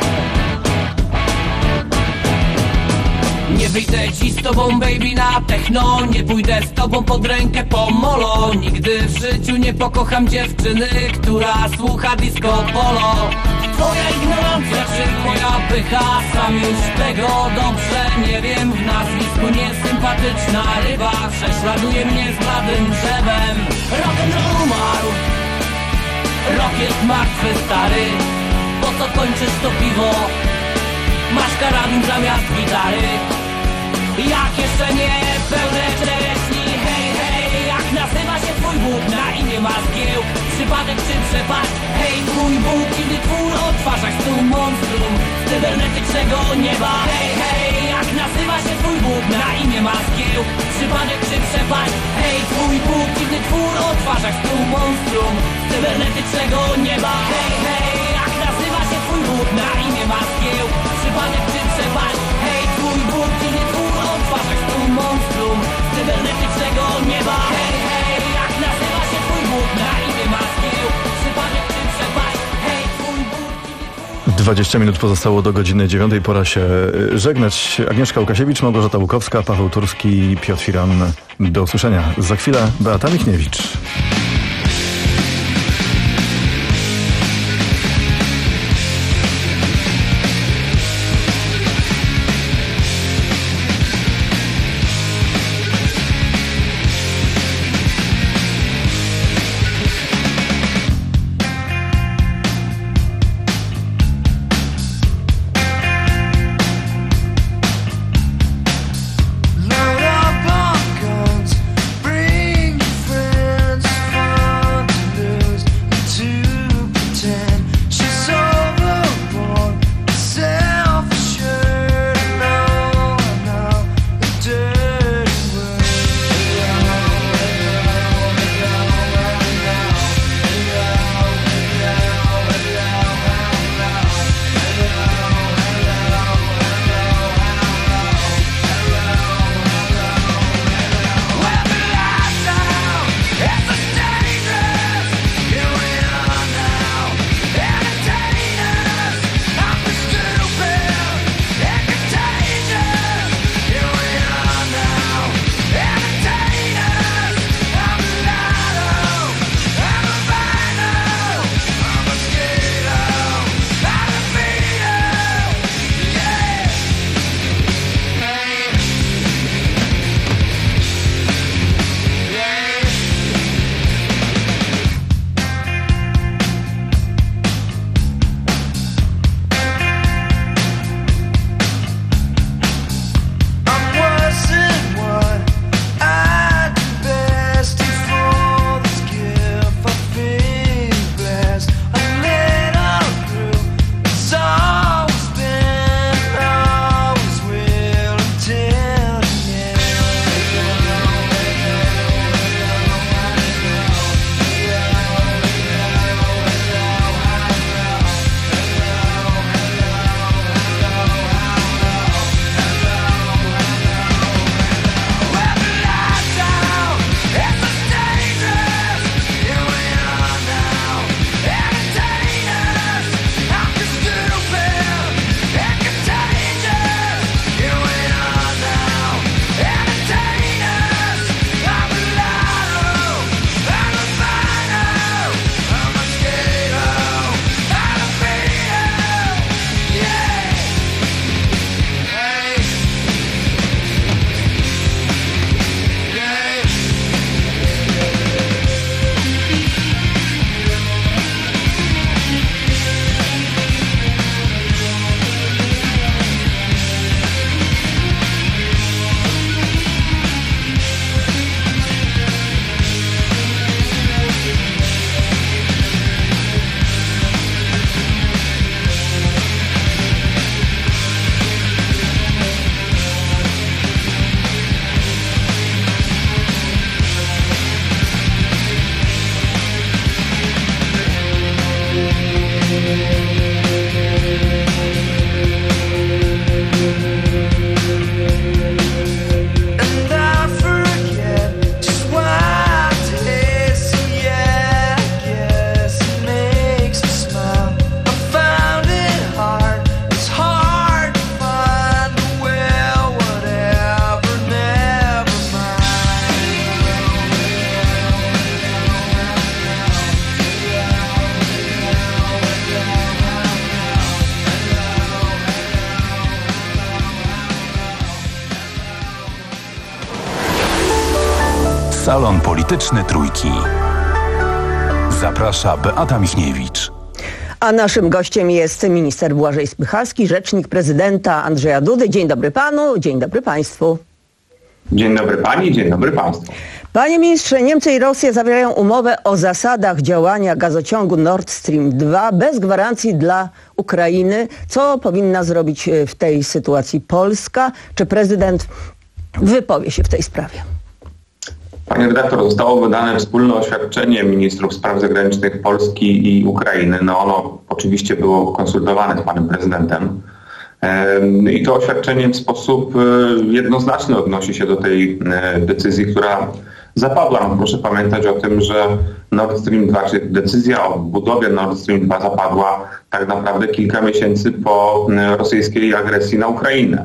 Nie wyjdę ci z tobą, baby, na techno. Nie pójdę z tobą pod rękę po molo. Nigdy w życiu nie pokocham dziewczyny, która słucha disco polo. Twoja ignorancja czy moja pycha, sam już tego dobrze nie wiem. W nazwisku niesympatyczna ryba prześladuje mnie z bladym drzewem. Rock'n'roll umarł, rock jest martwy stary. Po co kończysz to piwo? Masz karabin zamiast gitary. Ja kieszenie pełne czereśni, hej, hej. Jak nazywa się twój Bóg? Na imię ma zgiełk, przypadek czy przepaść? Hej, twój Bóg, dziwny twór o twarzach stu monstrum z cybernetycznego nieba. Hej, hej, jak nazywa się twój Bóg? Na imię ma zgiełk, przypadek czy przepaść? Hej, twój Bóg, dziwny twór o twarzach stu monstrum z cybernetycznego nieba. Hej, hej, jak nazywa się twój Bóg? Na imię ma zgiełk, przypadek czy przepaść? Hej, twój Bóg, dziwny twór o twarzach stu monstrum z cybernetycznego nieba. Hej, hej, jak nazywa się twój Bóg? Na imię ma zgiełk, przypadek czy przepaść? Hej, twój Bóg, dziwny twór... dwadzieścia minut pozostało do godziny dziewiątej. Pora się żegnać. Agnieszka Łukasiewicz, Małgorzata Łukowska, Paweł Turski, Piotr Firan. Do usłyszenia. Za chwilę Beata Michniewicz. Salon Polityczny Trójki. Zaprasza Beata Michniewicz. A naszym gościem jest minister Błażej Spychalski, rzecznik prezydenta Andrzeja Dudy. Dzień dobry panu, dzień dobry państwu. Dzień dobry pani, dzień dobry państwu. Panie ministrze, Niemcy i Rosja zawierają umowę o zasadach działania gazociągu Nord Stream dwa bez gwarancji dla Ukrainy. Co powinna zrobić w tej sytuacji Polska? Czy prezydent wypowie się w tej sprawie? Panie redaktor, zostało wydane wspólne oświadczenie ministrów spraw zagranicznych Polski i Ukrainy. No ono oczywiście było konsultowane z panem prezydentem. I to oświadczenie w sposób jednoznaczny odnosi się do tej decyzji, która zapadła. No, proszę pamiętać o tym, że Nord Stream dwa, czy decyzja o budowie Nord Stream dwa zapadła tak naprawdę kilka miesięcy po rosyjskiej agresji na Ukrainę.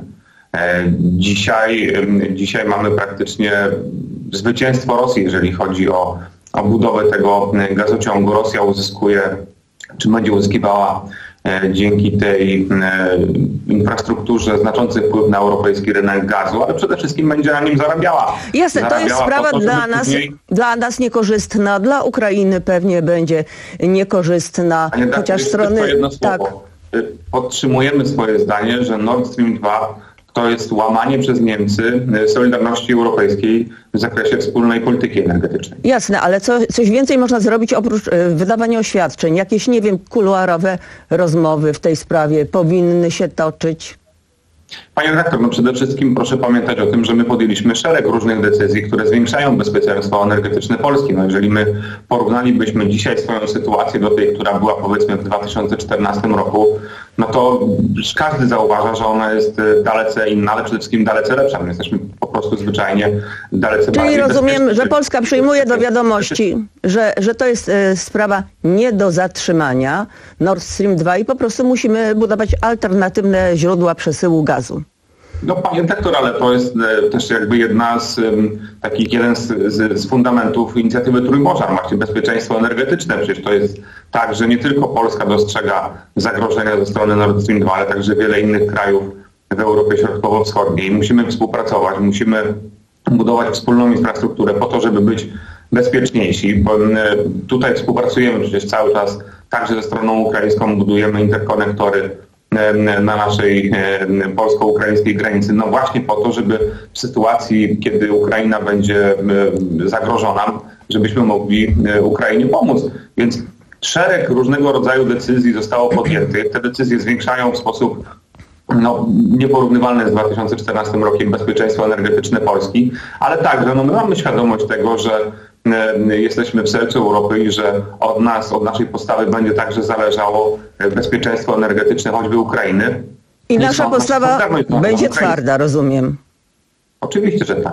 Dzisiaj, dzisiaj mamy praktycznie zwycięstwo Rosji, jeżeli chodzi o, o budowę tego gazociągu. Rosja uzyskuje, czy będzie uzyskiwała dzięki tej infrastrukturze znaczący wpływ na europejski rynek gazu, ale przede wszystkim będzie na nim zarabiała. Jasne, to jest sprawa to, dla nas, później... dla nas niekorzystna, dla Ukrainy pewnie będzie niekorzystna, Panie chociaż tak, strony... To jedno tak. słowo. Podtrzymujemy swoje zdanie, że Nord Stream dwa to jest łamanie przez Niemcy solidarności europejskiej w zakresie wspólnej polityki energetycznej. Jasne, ale co, coś więcej można zrobić oprócz y, wydawania oświadczeń? Jakieś, nie wiem, kuluarowe rozmowy w tej sprawie powinny się toczyć? Panie redaktor, no przede wszystkim proszę pamiętać o tym, że my podjęliśmy szereg różnych decyzji, które zwiększają bezpieczeństwo energetyczne Polski. No jeżeli my porównalibyśmy dzisiaj swoją sytuację do tej, która była powiedzmy w dwa tysiące czternastym roku, no to każdy zauważa, że ona jest dalece inna, ale przede wszystkim dalece lepsza. My jesteśmy po prostu zwyczajnie dalece Czyli bardziej rozumiem, bezpieczni. że Polska przyjmuje do wiadomości, że, że to jest e, sprawa nie do zatrzymania Nord Stream dwa i po prostu musimy budować alternatywne źródła przesyłu gazu. No panie redaktor, ale to jest e, też jakby jedna z um, takich, jeden z, z, z fundamentów inicjatywy Trójmorza, właśnie bezpieczeństwo energetyczne. Przecież to jest tak, że nie tylko Polska dostrzega zagrożenia ze strony Nord Stream dwa, ale także wiele innych krajów w Europie Środkowo-Wschodniej. Musimy współpracować, musimy budować wspólną infrastrukturę po to, żeby być bezpieczniejsi. Bo, e, tutaj współpracujemy przecież cały czas, także ze stroną ukraińską budujemy interkonektory na naszej polsko-ukraińskiej granicy, no właśnie po to, żeby w sytuacji, kiedy Ukraina będzie zagrożona, żebyśmy mogli Ukrainie pomóc. Więc szereg różnego rodzaju decyzji zostało podjętych. Te decyzje zwiększają w sposób no, nieporównywalny z dwa tysiące czternastym rokiem bezpieczeństwo energetyczne Polski, ale także no, my mamy świadomość tego, że jesteśmy w sercu Europy i że od nas, od naszej postawy będzie także zależało bezpieczeństwo energetyczne choćby Ukrainy. I nasza postawa będzie twarda, rozumiem. Oczywiście, że tak.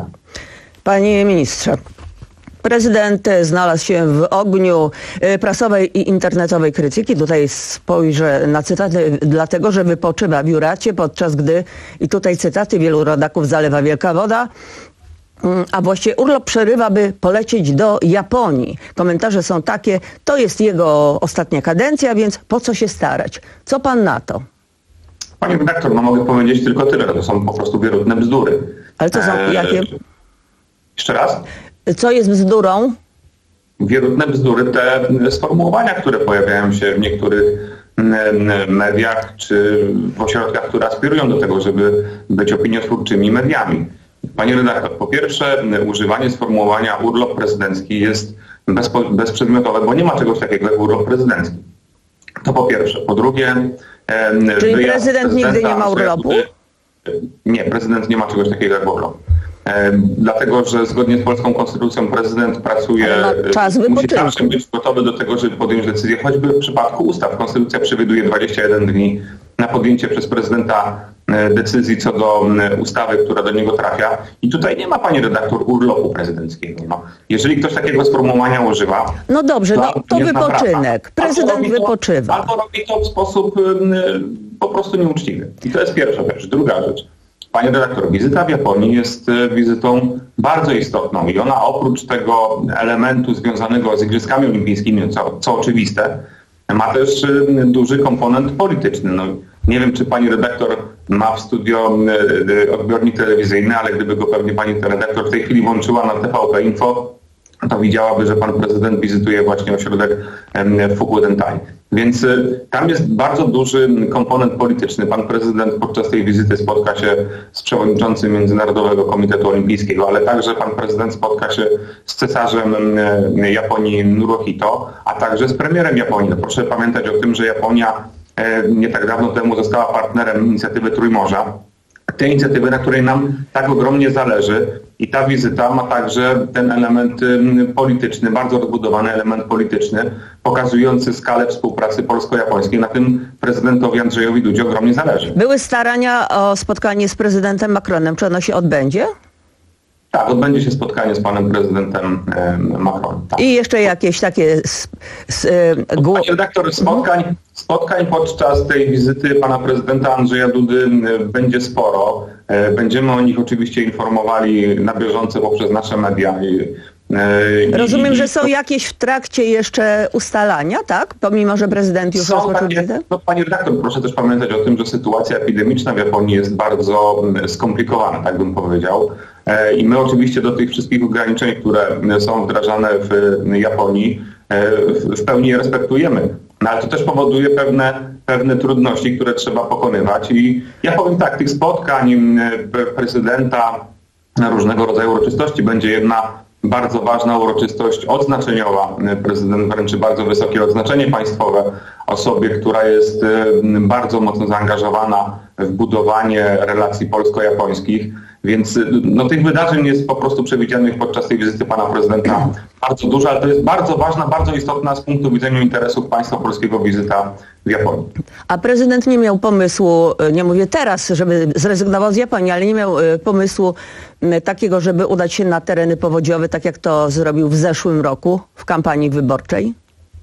Panie ministrze, prezydent znalazł się w ogniu prasowej i internetowej krytyki. Tutaj spojrzę na cytaty, dlatego że wypoczywa w Juracie, podczas gdy, i tutaj cytaty, wielu rodaków zalewa wielka woda, a właściwie urlop przerywa, by polecieć do Japonii. Komentarze są takie, to jest jego ostatnia kadencja, więc po co się starać? Co pan na to? Panie redaktor, no mogę powiedzieć tylko tyle, to są po prostu wierutne bzdury. Ale to są eee, jakie? Jeszcze raz? Co jest bzdurą? Wierutne bzdury, te sformułowania, które pojawiają się w niektórych mediach czy w ośrodkach, które aspirują do tego, żeby być opiniotwórczymi mediami. Panie redaktor, po pierwsze używanie sformułowania urlop prezydencki jest bezpo, bezprzedmiotowe, bo nie ma czegoś takiego jak urlop prezydencki. To po pierwsze. Po drugie... Czyli prezydent nigdy nie ma urlopu? Nie, prezydent nie ma czegoś takiego jak urlop. Dlatego, że zgodnie z polską konstytucją prezydent pracuje, czas musi zawsze być gotowy do tego, żeby podjąć decyzję, choćby w przypadku ustaw. Konstytucja przewiduje dwadzieścia jeden dni na podjęcie przez prezydenta decyzji co do ustawy, która do niego trafia. I tutaj nie ma, panie redaktor, urlopu prezydenckiego. No, jeżeli ktoś takiego sformułowania używa... No dobrze, to, no, to wypoczynek. Prezydent albo wypoczywa. To, albo robi to w sposób y, po prostu nieuczciwy. I to jest pierwsza rzecz. Druga rzecz. Panie redaktor, wizyta w Japonii jest wizytą bardzo istotną i ona oprócz tego elementu związanego z Igrzyskami Olimpijskimi, co, co oczywiste, ma też duży komponent polityczny. No, Nie wiem, czy pani redaktor ma w studio odbiornik telewizyjny, ale gdyby go pewnie pani redaktor w tej chwili włączyła na T V P Info, to widziałaby, że pan prezydent wizytuje właśnie ośrodek Fukuoka. Więc tam jest bardzo duży komponent polityczny. Pan prezydent podczas tej wizyty spotka się z przewodniczącym Międzynarodowego Komitetu Olimpijskiego, ale także pan prezydent spotka się z cesarzem Japonii Naruhito, a także z premierem Japonii. No proszę pamiętać o tym, że Japonia nie tak dawno temu została partnerem inicjatywy Trójmorza. Tej inicjatywy, na której nam tak ogromnie zależy, i ta wizyta ma także ten element polityczny, bardzo rozbudowany element polityczny, pokazujący skalę współpracy polsko-japońskiej. Na tym prezydentowi Andrzejowi Dudzie ogromnie zależy. Były starania o spotkanie z prezydentem Macronem. Czy ono się odbędzie? Tak, odbędzie się spotkanie z panem prezydentem Macronem. Tak. I jeszcze jakieś takie... S, s, gło... Panie redaktor, spotkań, spotkań podczas tej wizyty pana prezydenta Andrzeja Dudy będzie sporo. Będziemy o nich oczywiście informowali na bieżąco poprzez nasze media. Rozumiem, I, że są jakieś w trakcie jeszcze ustalania, tak? Pomimo, że prezydent już rozpoczął wizytę? No, pani redaktor, proszę też pamiętać o tym, że sytuacja epidemiczna w Japonii jest bardzo skomplikowana, tak bym powiedział. I my oczywiście do tych wszystkich ograniczeń, które są wdrażane w Japonii, w pełni je respektujemy. No ale to też powoduje pewne, pewne trudności, które trzeba pokonywać. I ja powiem tak, tych spotkań prezydenta na różnego rodzaju uroczystości będzie jedna bardzo ważna uroczystość odznaczeniowa. Prezydent wręczy bardzo wysokie odznaczenie państwowe osobie, która jest bardzo mocno zaangażowana w budowanie relacji polsko-japońskich. Więc no, tych wydarzeń jest po prostu przewidzianych podczas tej wizyty pana prezydenta bardzo dużo, ale to jest bardzo ważna, bardzo istotna z punktu widzenia interesów państwa polskiego wizyta w Japonii. A prezydent nie miał pomysłu, nie mówię teraz, żeby zrezygnował z Japonii, ale nie miał pomysłu takiego, żeby udać się na tereny powodziowe, tak jak to zrobił w zeszłym roku w kampanii wyborczej?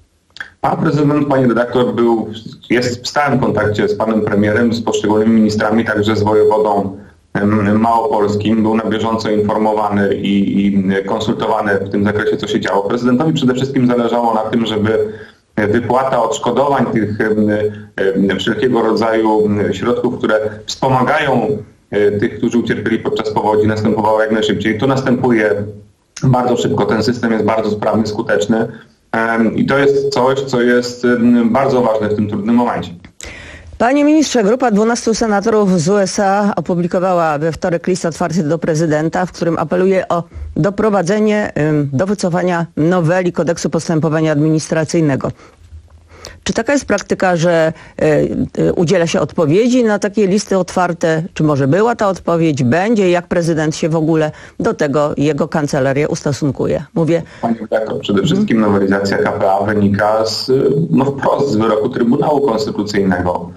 Pan prezydent, pani redaktor, był, jest w stałym kontakcie z panem premierem, z poszczególnymi ministrami, także z wojewodą małopolskim, był na bieżąco informowany i, i konsultowany w tym zakresie, co się działo. Prezydentowi przede wszystkim zależało na tym, żeby wypłata odszkodowań tych wszelkiego rodzaju środków, które wspomagają tych, którzy ucierpieli podczas powodzi, następowała jak najszybciej. To następuje bardzo szybko. Ten system jest bardzo sprawny, skuteczny i to jest coś, co jest bardzo ważne w tym trudnym momencie. Panie ministrze, grupa dwunastu senatorów z U S A opublikowała we wtorek list otwarty do prezydenta, w którym apeluje o doprowadzenie do wycofania noweli kodeksu postępowania administracyjnego. Czy taka jest praktyka, że y, udziela się odpowiedzi na takie listy otwarte? Czy może była ta odpowiedź? Będzie? Jak prezydent się w ogóle do tego, jego kancelaria ustosunkuje? Mówię... Panie redaktor, przede wszystkim nowelizacja K P A wynika z, no wprost z wyroku Trybunału Konstytucyjnego.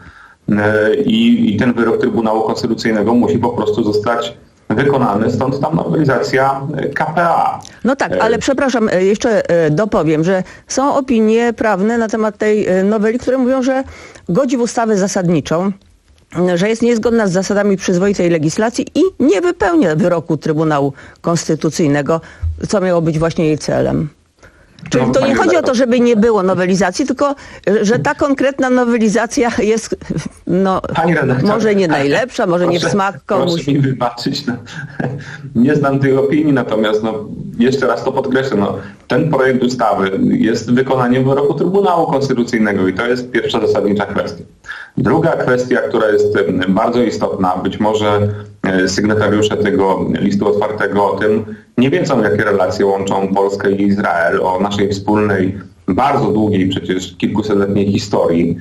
I, I ten wyrok Trybunału Konstytucyjnego musi po prostu zostać wykonany, stąd tam nowelizacja K P A. No tak, ale przepraszam, jeszcze dopowiem, że są opinie prawne na temat tej noweli, które mówią, że godzi w ustawę zasadniczą, że jest niezgodna z zasadami przyzwoitej legislacji i nie wypełnia wyroku Trybunału Konstytucyjnego, co miało być właśnie jej celem. Czyli to nie chodzi o to, żeby nie było nowelizacji, tylko że ta konkretna nowelizacja jest no, może nie najlepsza, może proszę, nie w smak komuś. Proszę mi wybaczyć. No. Nie znam tych opinii, natomiast no, jeszcze raz to podkreślę. No, ten projekt ustawy jest wykonaniem wyroku Trybunału Konstytucyjnego i to jest pierwsza zasadnicza kwestia. Druga kwestia, która jest bardzo istotna, być może sygnatariusze tego listu otwartego o tym nie wiedzą, jakie relacje łączą Polskę i Izrael, o naszej wspólnej, bardzo długiej przecież kilkusetletniej historii,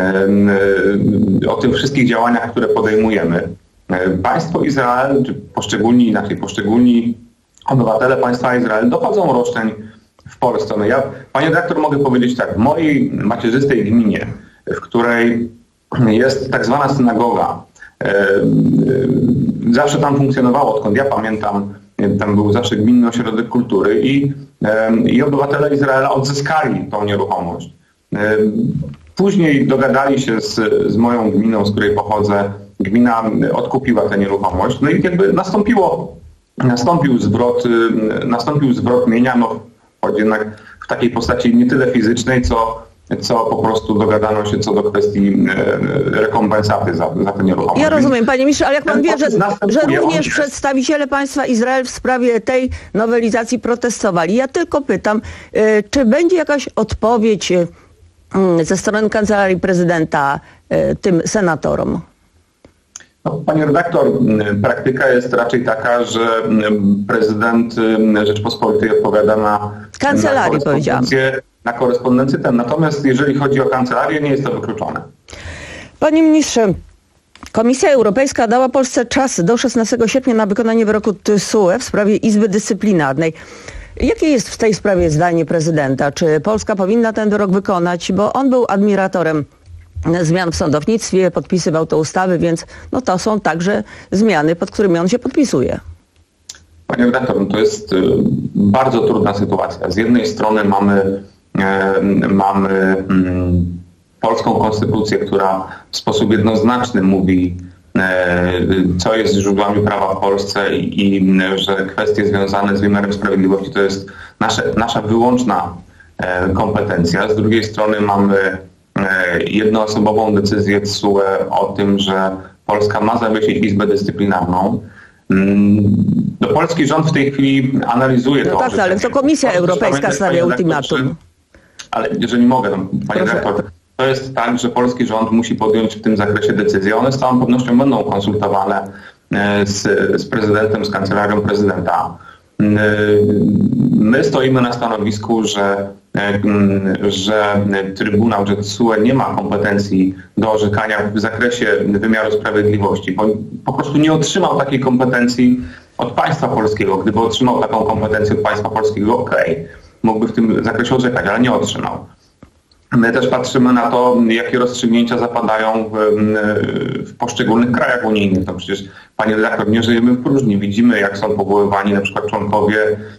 o tych wszystkich działaniach, które podejmujemy. Państwo Izrael, czy poszczególni, inaczej poszczególni obywatele państwa Izrael dochodzą roszczeń w Polsce. No ja, panie dyrektor, mogę powiedzieć tak, w mojej macierzystej gminie, w której jest tak zwana synagoga, zawsze tam funkcjonowało, odkąd ja pamiętam, tam był zawsze gminny ośrodek kultury i, i obywatele Izraela odzyskali tą nieruchomość. Później dogadali się z, z moją gminą, z której pochodzę. Gmina odkupiła tę nieruchomość. No i jakby nastąpiło, nastąpił zwrot, nastąpił zwrot mienia, no choć jednak w takiej postaci nie tyle fizycznej, co co po prostu dogadano się co do kwestii rekompensaty za, za te nieruchomości. Ja rozumiem, panie ministrze, ale jak pan wie, że, że również przedstawiciele państwa Izrael w sprawie tej nowelizacji protestowali. Ja tylko pytam, czy będzie jakaś odpowiedź ze strony Kancelarii Prezydenta tym senatorom? No, pani redaktor, praktyka jest raczej taka, że prezydent Rzeczpospolitej odpowiada na kancelarii, powiedziałam. Na korespondencję ten. Natomiast jeżeli chodzi o kancelarię, nie jest to wykluczone. Panie ministrze, Komisja Europejska dała Polsce czas do szesnastego sierpnia na wykonanie wyroku T S U E w sprawie Izby Dyscyplinarnej. Jakie jest w tej sprawie zdanie prezydenta? Czy Polska powinna ten wyrok wykonać? Bo on był admiratorem zmian w sądownictwie, podpisywał te ustawy, więc no to są także zmiany, pod którymi on się podpisuje. Panie redaktor, no to jest y, bardzo trudna sytuacja. Z jednej strony mamy, y, mamy y, polską konstytucję, która w sposób jednoznaczny mówi, y, co jest źródłami prawa w Polsce i, i że kwestie związane z wymiarem sprawiedliwości to jest nasze, nasza wyłączna y, kompetencja. Z drugiej strony mamy y, jednoosobową decyzję T S U E o tym, że Polska ma zawiesić Izbę Dyscyplinarną. No, polski rząd w tej chwili analizuje no to. Tak, ale to Komisja Europejska stawia ultimatum. Ale jeżeli mogę, no, panie redaktor, to jest tak, że polski rząd musi podjąć w tym zakresie decyzje. One z całą pewnością będą konsultowane z, z prezydentem, z kancelarią prezydenta. My stoimy na stanowisku, że, że Trybunał, że T S U E nie ma kompetencji do orzekania w zakresie wymiaru sprawiedliwości, bo po prostu nie otrzymał takiej kompetencji od państwa polskiego. Gdyby otrzymał taką kompetencję od państwa polskiego, okej, okay, mógłby w tym zakresie orzekać, ale nie otrzymał. My też patrzymy na to, jakie rozstrzygnięcia zapadają w, w poszczególnych krajach unijnych. No przecież, panie redaktor, nie żyjemy w próżni. Widzimy, jak są powoływani na przykład członkowie,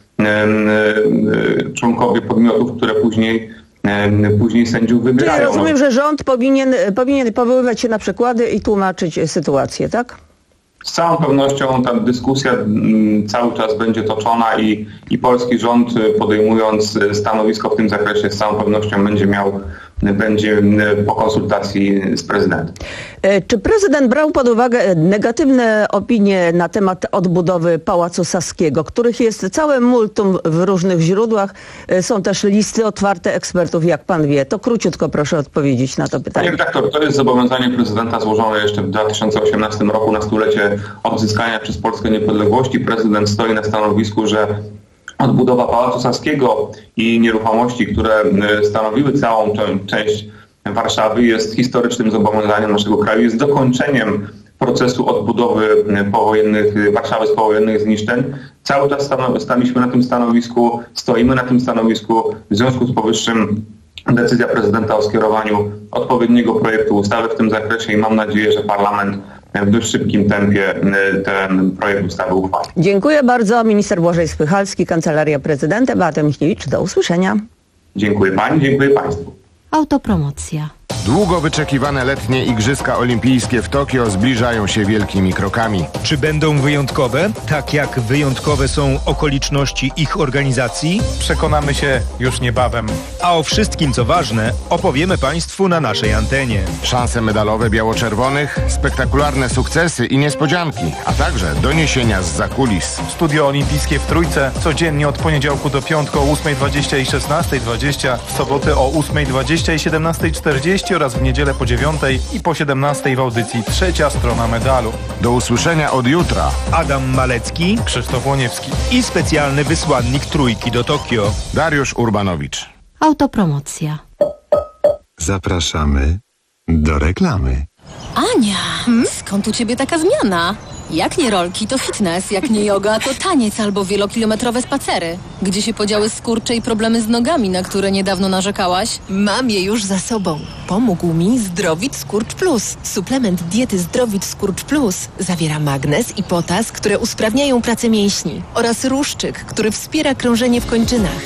członkowie podmiotów, które później, później sędziów wybierają. Czyli rozumiem, że rząd powinien, powinien powoływać się na przykłady i tłumaczyć sytuację, tak? Z całą pewnością ta dyskusja cały czas będzie toczona i, i polski rząd, podejmując stanowisko w tym zakresie, z całą pewnością będzie miał, będzie po konsultacji z prezydentem. Czy prezydent brał pod uwagę negatywne opinie na temat odbudowy Pałacu Saskiego, których jest całe multum w różnych źródłach? Są też listy otwarte ekspertów, jak pan wie. To króciutko proszę odpowiedzieć na to pytanie. Panie redaktor, to jest zobowiązanie prezydenta złożone jeszcze w dwa tysiące osiemnastym roku na stulecie odzyskania przez Polskę niepodległości. Prezydent stoi na stanowisku, że odbudowa Pałacu Saskiego i nieruchomości, które stanowiły całą część Warszawy, jest historycznym zobowiązaniem naszego kraju, jest dokończeniem procesu odbudowy powojennych, Warszawy z powojennych zniszczeń. Cały czas staliśmy na tym stanowisku, stoimy na tym stanowisku. W związku z powyższym decyzja prezydenta o skierowaniu odpowiedniego projektu ustawy w tym zakresie i mam nadzieję, że parlament w dość szybkim tempie ten projekt ustawy uchwali. Dziękuję bardzo. Minister Błażej Spychalski, Kancelaria Prezydenta, Beata Michniewicz. Do usłyszenia. Dziękuję pani, dziękuję państwu. Autopromocja. Długo wyczekiwane letnie Igrzyska Olimpijskie w Tokio zbliżają się wielkimi krokami. Czy będą wyjątkowe, tak jak wyjątkowe są okoliczności ich organizacji? Przekonamy się już niebawem. A o wszystkim, co ważne, opowiemy Państwu na naszej antenie. Szanse medalowe biało-czerwonych, spektakularne sukcesy i niespodzianki, a także doniesienia z zakulis. Studio Olimpijskie w Trójce codziennie od poniedziałku do piątku o ósmej dwadzieścia i szesnastej dwadzieścia, w sobotę o ósmej dwadzieścia i siedemnastej czterdzieści oraz w niedzielę po dziewiątej i po siedemnastej w audycji Trzecia Strona Medalu. Do usłyszenia od jutra. Adam Malecki, Krzysztof Łoniewski i specjalny wysłannik Trójki do Tokio, Dariusz Urbanowicz. Autopromocja. Zapraszamy do reklamy. Ania, hmm? Skąd u ciebie taka zmiana? Jak nie rolki, to fitness, jak nie yoga, to taniec albo wielokilometrowe spacery. Gdzie się podziały skurcze i problemy z nogami, na które niedawno narzekałaś? Mam je już za sobą. Pomógł mi Zdrowit Skurcz Plus. Suplement diety Zdrowit Skurcz Plus zawiera magnez i potas, które usprawniają pracę mięśni oraz ruszczyk, który wspiera krążenie w kończynach.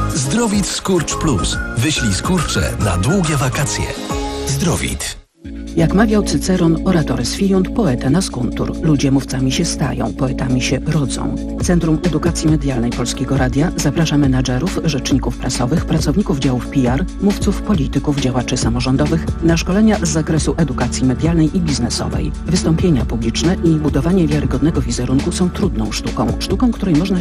Zdrowit Skurcz Plus. Wyślij skurcze na długie wakacje. Zdrowit. Jak mawiał Cyceron, oratores fiunt, poeta nascuntur. Ludzie mówcami się stają, poetami się rodzą. Centrum Edukacji Medialnej Polskiego Radia zaprasza menadżerów, rzeczników prasowych, pracowników działów P R, mówców, polityków, działaczy samorządowych na szkolenia z zakresu edukacji medialnej i biznesowej. Wystąpienia publiczne i budowanie wiarygodnego wizerunku są trudną sztuką, sztuką, której można